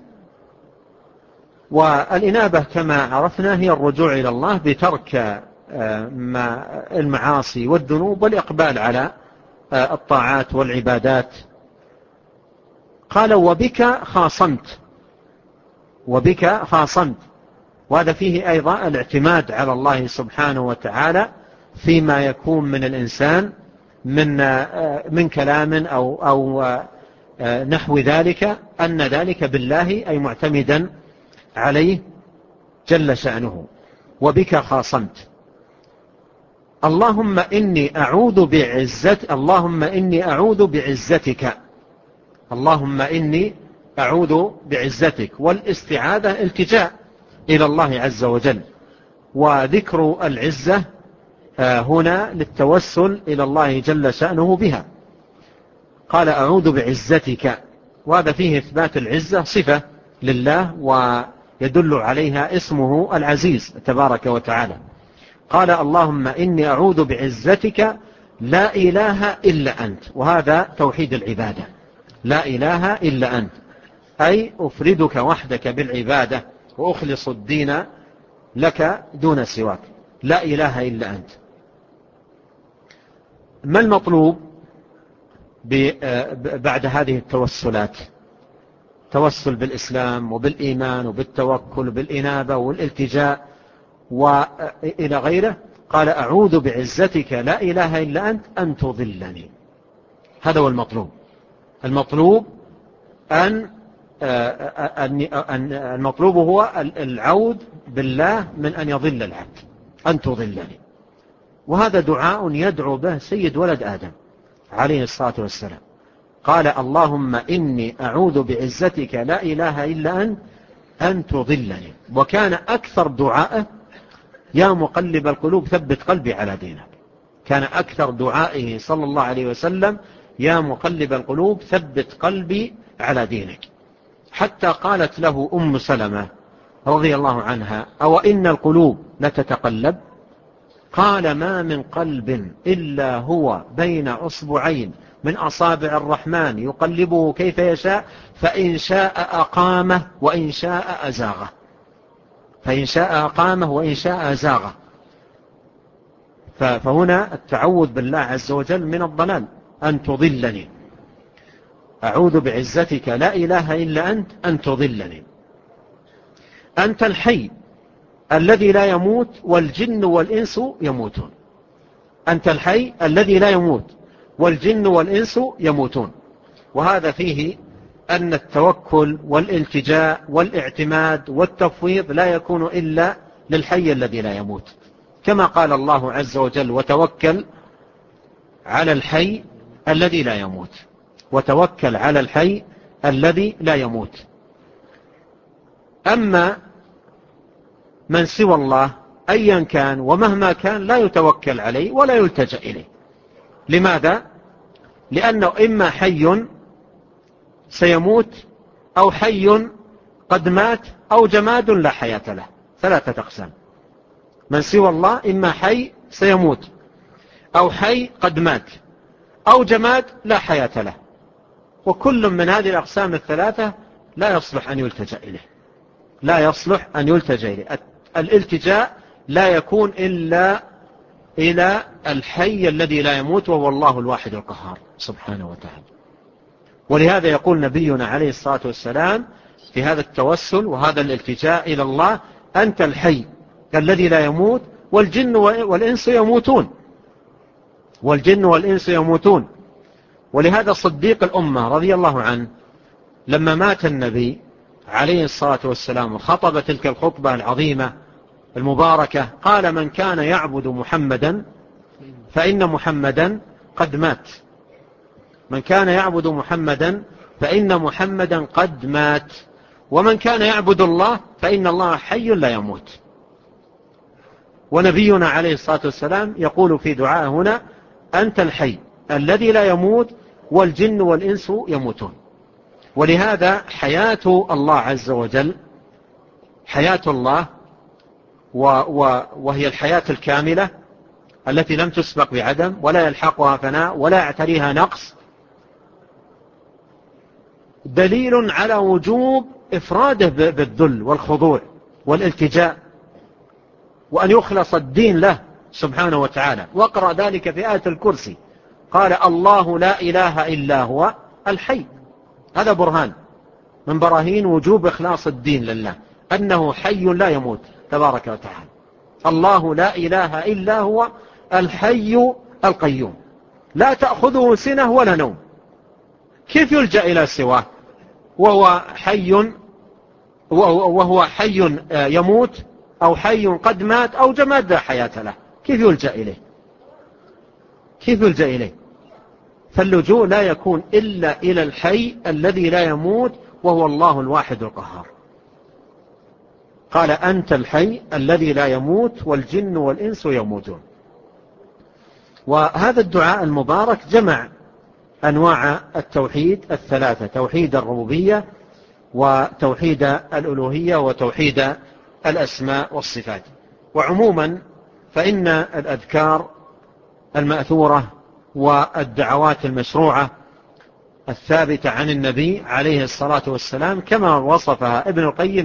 والإنابة كما عرفنا هي الرجوع إلى الله بترك المعاصي والذنوب والإقبال على الطاعات والعبادات. قال وبك خاصمت، وبك خاصمت. وهذا فيه أيضا الاعتماد على الله سبحانه وتعالى فيما يكون من الإنسان من كلام أو نحو ذلك، أن ذلك بالله أي معتمدا عليه جل شأنه. وبك خاصمت. اللهم إني أعوذ بعزتك، اللهم إني أعوذ بعزتك، اللهم إني أعوذ بعزتك. والاستعاذة التجاء إلى الله عز وجل، وذكر العزة هنا للتوسل إلى الله جل شأنه بها. قال أعوذ بعزتك، وهذا فيه إثبات العزة صفة لله ويدل عليها اسمه العزيز تبارك وتعالى. قال اللهم إني أعوذ بعزتك لا إله إلا أنت. وهذا توحيد العبادة، لا إله إلا أنت، أي أفردك وحدك بالعبادة وأخلص الدين لك دون سواك، لا إله إلا أنت. ما المطلوب بعد هذه التوسلات؟ توسل بالإسلام وبالإيمان وبالتوكل وبالإنابة والالتجاء وإلى غيره. قال أعوذ بعزتك لا إله إلا أنت أن تضلني. هذا هو المطلوب. المطلوب المطلوب هو العود بالله من أن يضل العبد، أن تضلني. وهذا دعاء يدعو به سيد ولد آدم عليه الصلاة والسلام. قال اللهم إني أعوذ بعزتك لا إله إلا أنت أن تضلني. وكان أكثر دعائه يا مقلب القلوب ثبت قلبي على دينك. كان أكثر دعائه صلى الله عليه وسلم يا مقلب القلوب ثبت قلبي على دينك. حتى قالت له أم سلمة رضي الله عنها: أو إن القلوب لتتقلب؟ قال: ما من قلب إلا هو بين أصبعين من أصابع الرحمن يقلبه كيف يشاء، فإن شاء أقامه وإن شاء أزاغه. فإن شاء أقامه وإن شاء أزاغه. فهنا التعوذ بالله عز وجل من الضلال: أن تضلني، أعوذ بعزتك لا إله إلا أنت أن تضلني. أنت الحي الذي لا يموت والجن والإنس يموتون. أنت الحي الذي لا يموت والجن والإنس يموتون. وهذا فيه أن التوكل والالتجاء والاعتماد والتفويض لا يكون إلا للحي الذي لا يموت، كما قال الله عز وجل: وتوكل على الحي الذي لا يموت. وتوكل على الحي الذي لا يموت. أما من سوى الله أيا كان ومهما كان لا يتوكل عليه ولا يلتجأ إليه. لماذا؟ لأنه إما حي سيموت، أو حي قد مات، أو جماد لا حياة له. ثلاثة أقسام. من سوى الله إما حي سيموت، أو حي قد مات، أو جماد لا حياة له. وكل من هذه الأقسام الثلاثة لا يصلح أن يلتجأ إليه. لا يصلح أن يلتجأ إليه. الالتجاء لا يكون إلا إلى الحي الذي لا يموت، وهو الله الواحد القهار سبحانه وتعالى. ولهذا يقول نبينا عليه الصلاة والسلام في هذا التوسل وهذا الالتجاء إلى الله: أنت الحي الذي لا يموت والجن والإنس يموتون. والجن والإنس يموتون. ولهذا صديق الأمة رضي الله عنه لما مات النبي عليه الصلاة والسلام وخطب تلك الخطبة العظيمة المباركة قال: من كان يعبد محمدا فإن محمدا قد مات. من كان يعبد محمدا فإن محمدا قد مات. ومن كان يعبد الله فإن الله حي لا يموت. ونبينا عليه الصلاة والسلام يقول في دعاء هنا: أنت الحي الذي لا يموت والجن والإنس يموتون. ولهذا حياة الله عز وجل حياة الله وهي الحياة الكاملة التي لم تسبق بعدم ولا يلحقها فناء ولا يعتريها نقص، دليل على وجوب إفراده بالذل والخضوع والالتجاء، وأن يخلص الدين له سبحانه وتعالى. واقرأ ذلك في آية الكرسي: قال: الله لا إله إلا هو الحي. هذا برهان من براهين وجوب إخلاص الدين لله، أنه حي لا يموت تبارك وتعالى. الله لا إله إلا هو الحي القيوم لا تأخذه سنة ولا نوم. كيف يلجأ إلى سواه وهو حي يموت، أو حي قد مات، أو جماد لا حياة له؟ كيف يلجأ إليه؟ كيف يلجأ إليه؟ فاللجوء لا يكون إلا إلى الحي الذي لا يموت، وهو الله الواحد القهار. قال: أنت الحي الذي لا يموت والجن والإنس يموتون. وهذا الدعاء المبارك جمع أنواع التوحيد الثلاثة: توحيد الربوبية وتوحيد الألوهية وتوحيد الأسماء والصفات. وعموما فإن الأذكار المأثورة والدعوات المشروعة الثابتة عن النبي عليه الصلاة والسلام كما وصفها ابن القيم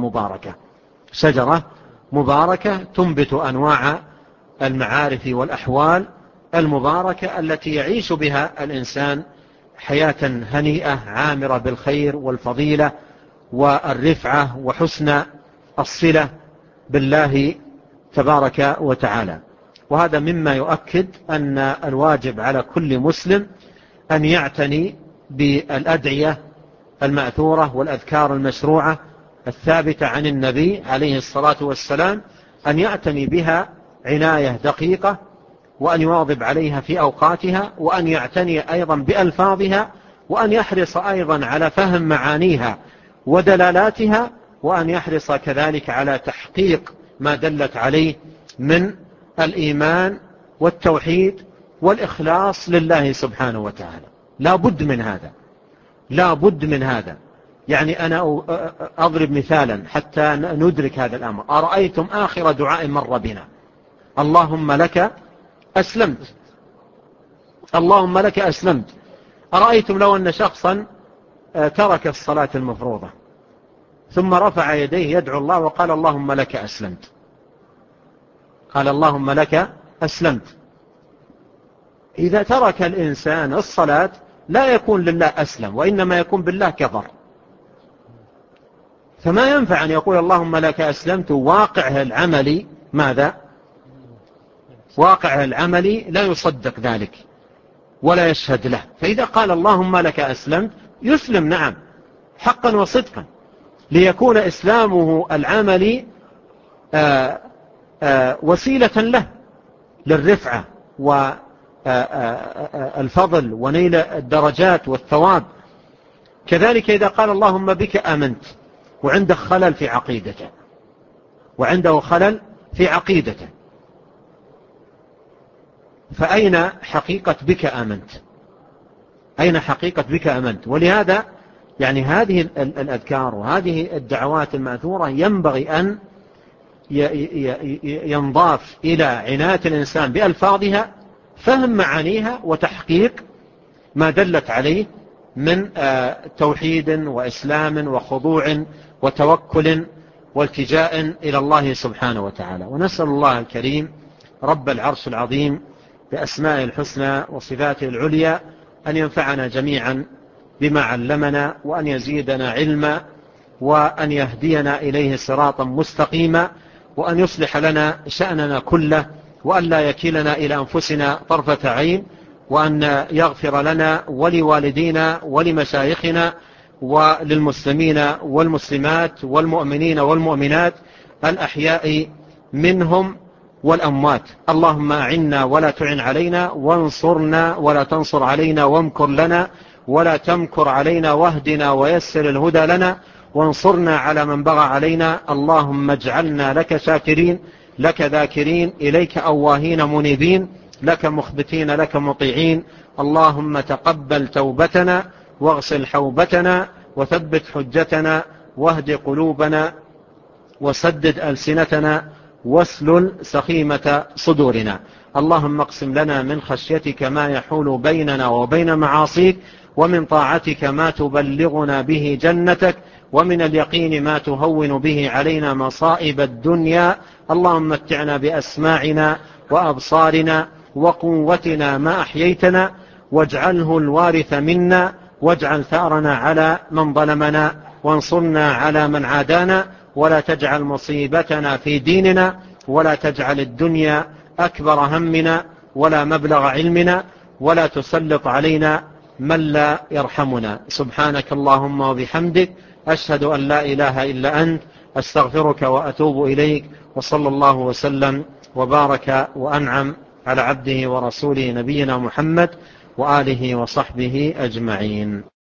شجرة مباركة تنبت أنواع المعارف والأحوال المباركة التي يعيش بها الإنسان حياة هنيئة عامرة بالخير والفضيلة والرفعة وحسن الصلة بالله تبارك وتعالى. وهذا مما يؤكد أن الواجب على كل مسلم أن يعتني بالأدعية المأثورة والأذكار المشروعة الثابتة عن النبي عليه الصلاة والسلام، أن يعتني بها عناية دقيقة، وأن يواظب عليها في أوقاتها، وأن يعتني أيضا بألفاظها، وأن يحرص أيضا على فهم معانيها ودلالاتها، وأن يحرص كذلك على تحقيق ما دلت عليه من الإيمان والتوحيد والإخلاص لله سبحانه وتعالى. لا بد من هذا. يعني أنا أضرب مثالا حتى ندرك هذا الأمر. أرأيتم آخر دعاء مر بنا: اللهم لك أسلمت، اللهم لك أسلمت. أرأيتم لو أن شخصا ترك الصلاة المفروضة ثم رفع يديه يدعو الله وقال اللهم لك أسلمت، قال اللهم لك أسلمت. إذا ترك الإنسان الصلاة لا يكون لله أسلم، وإنما يكون بالله كفر. فما ينفع أن يقول اللهم لك أسلمت واقعه العملي ماذا؟ واقعه العملي لا يصدق ذلك ولا يشهد له. فإذا قال اللهم لك أسلمت يسلم نعم حقا وصدقا، ليكون إسلامه العملي وسيلة له للرفعة والفضل ونيل الدرجات والثواب. كذلك إذا قال اللهم بك آمنت وعنده خلل في عقيدته، وعنده خلل في عقيدته، فأين حقيقة بك آمنت؟ أين حقيقة بك آمنت؟ ولهذا يعني هذه الأذكار وهذه الدعوات المأثورة ينبغي أن ينضاف إلى عناية الإنسان بألفاظها فهم معانيها وتحقيق ما دلت عليه من توحيد وإسلام وخضوع وتوكل والتجاء إلى الله سبحانه وتعالى. ونسأل الله الكريم رب العرش العظيم بأسمائه الحسنى وصفاته العليا أن ينفعنا جميعا بما علمنا، وأن يزيدنا علما، وأن يهدينا إليه صراطا مستقيما، وأن يصلح لنا شأننا كله، وأن لا يكلنا إلى أنفسنا طرفة عين، وأن يغفر لنا ولوالدينا ولمشايخنا وللمسلمين والمسلمات والمؤمنين والمؤمنات الأحياء منهم والأموات. اللهم أعنا ولا تعن علينا، وانصرنا ولا تنصر علينا، وامكر لنا ولا تمكر علينا، واهدنا ويسر الهدى لنا، وانصرنا على من بغى علينا. اللهم اجعلنا لك شاكرين، لك ذاكرين، إليك أواهين منيبين، لك مخبتين، لك مطيعين. اللهم تقبل توبتنا واغسل حوبتنا وثبت حجتنا واهد قلوبنا وسدد ألسنتنا واسلل سخيمة صدورنا. اللهم اقسم لنا من خشيتك ما يحول بيننا وبين معاصيك، ومن طاعتك ما تبلغنا به جنتك، ومن اليقين ما تهون به علينا مصائب الدنيا. اللهم متعنا بأسماعنا وأبصارنا وقوتنا ما أحييتنا، واجعله الوارث منا، واجعل ثأرنا على من ظلمنا، وانصرنا على من عادانا، ولا تجعل مصيبتنا في ديننا، ولا تجعل الدنيا أكبر همنا ولا مبلغ علمنا، ولا تسلط علينا من لا يرحمنا. سبحانك اللهم وبحمدك، أشهد أن لا إله إلا أنت، أستغفرك وأتوب إليك. وصلى الله وسلم وبارك وأنعم على عبده ورسوله نبينا محمد وآله وصحبه أجمعين.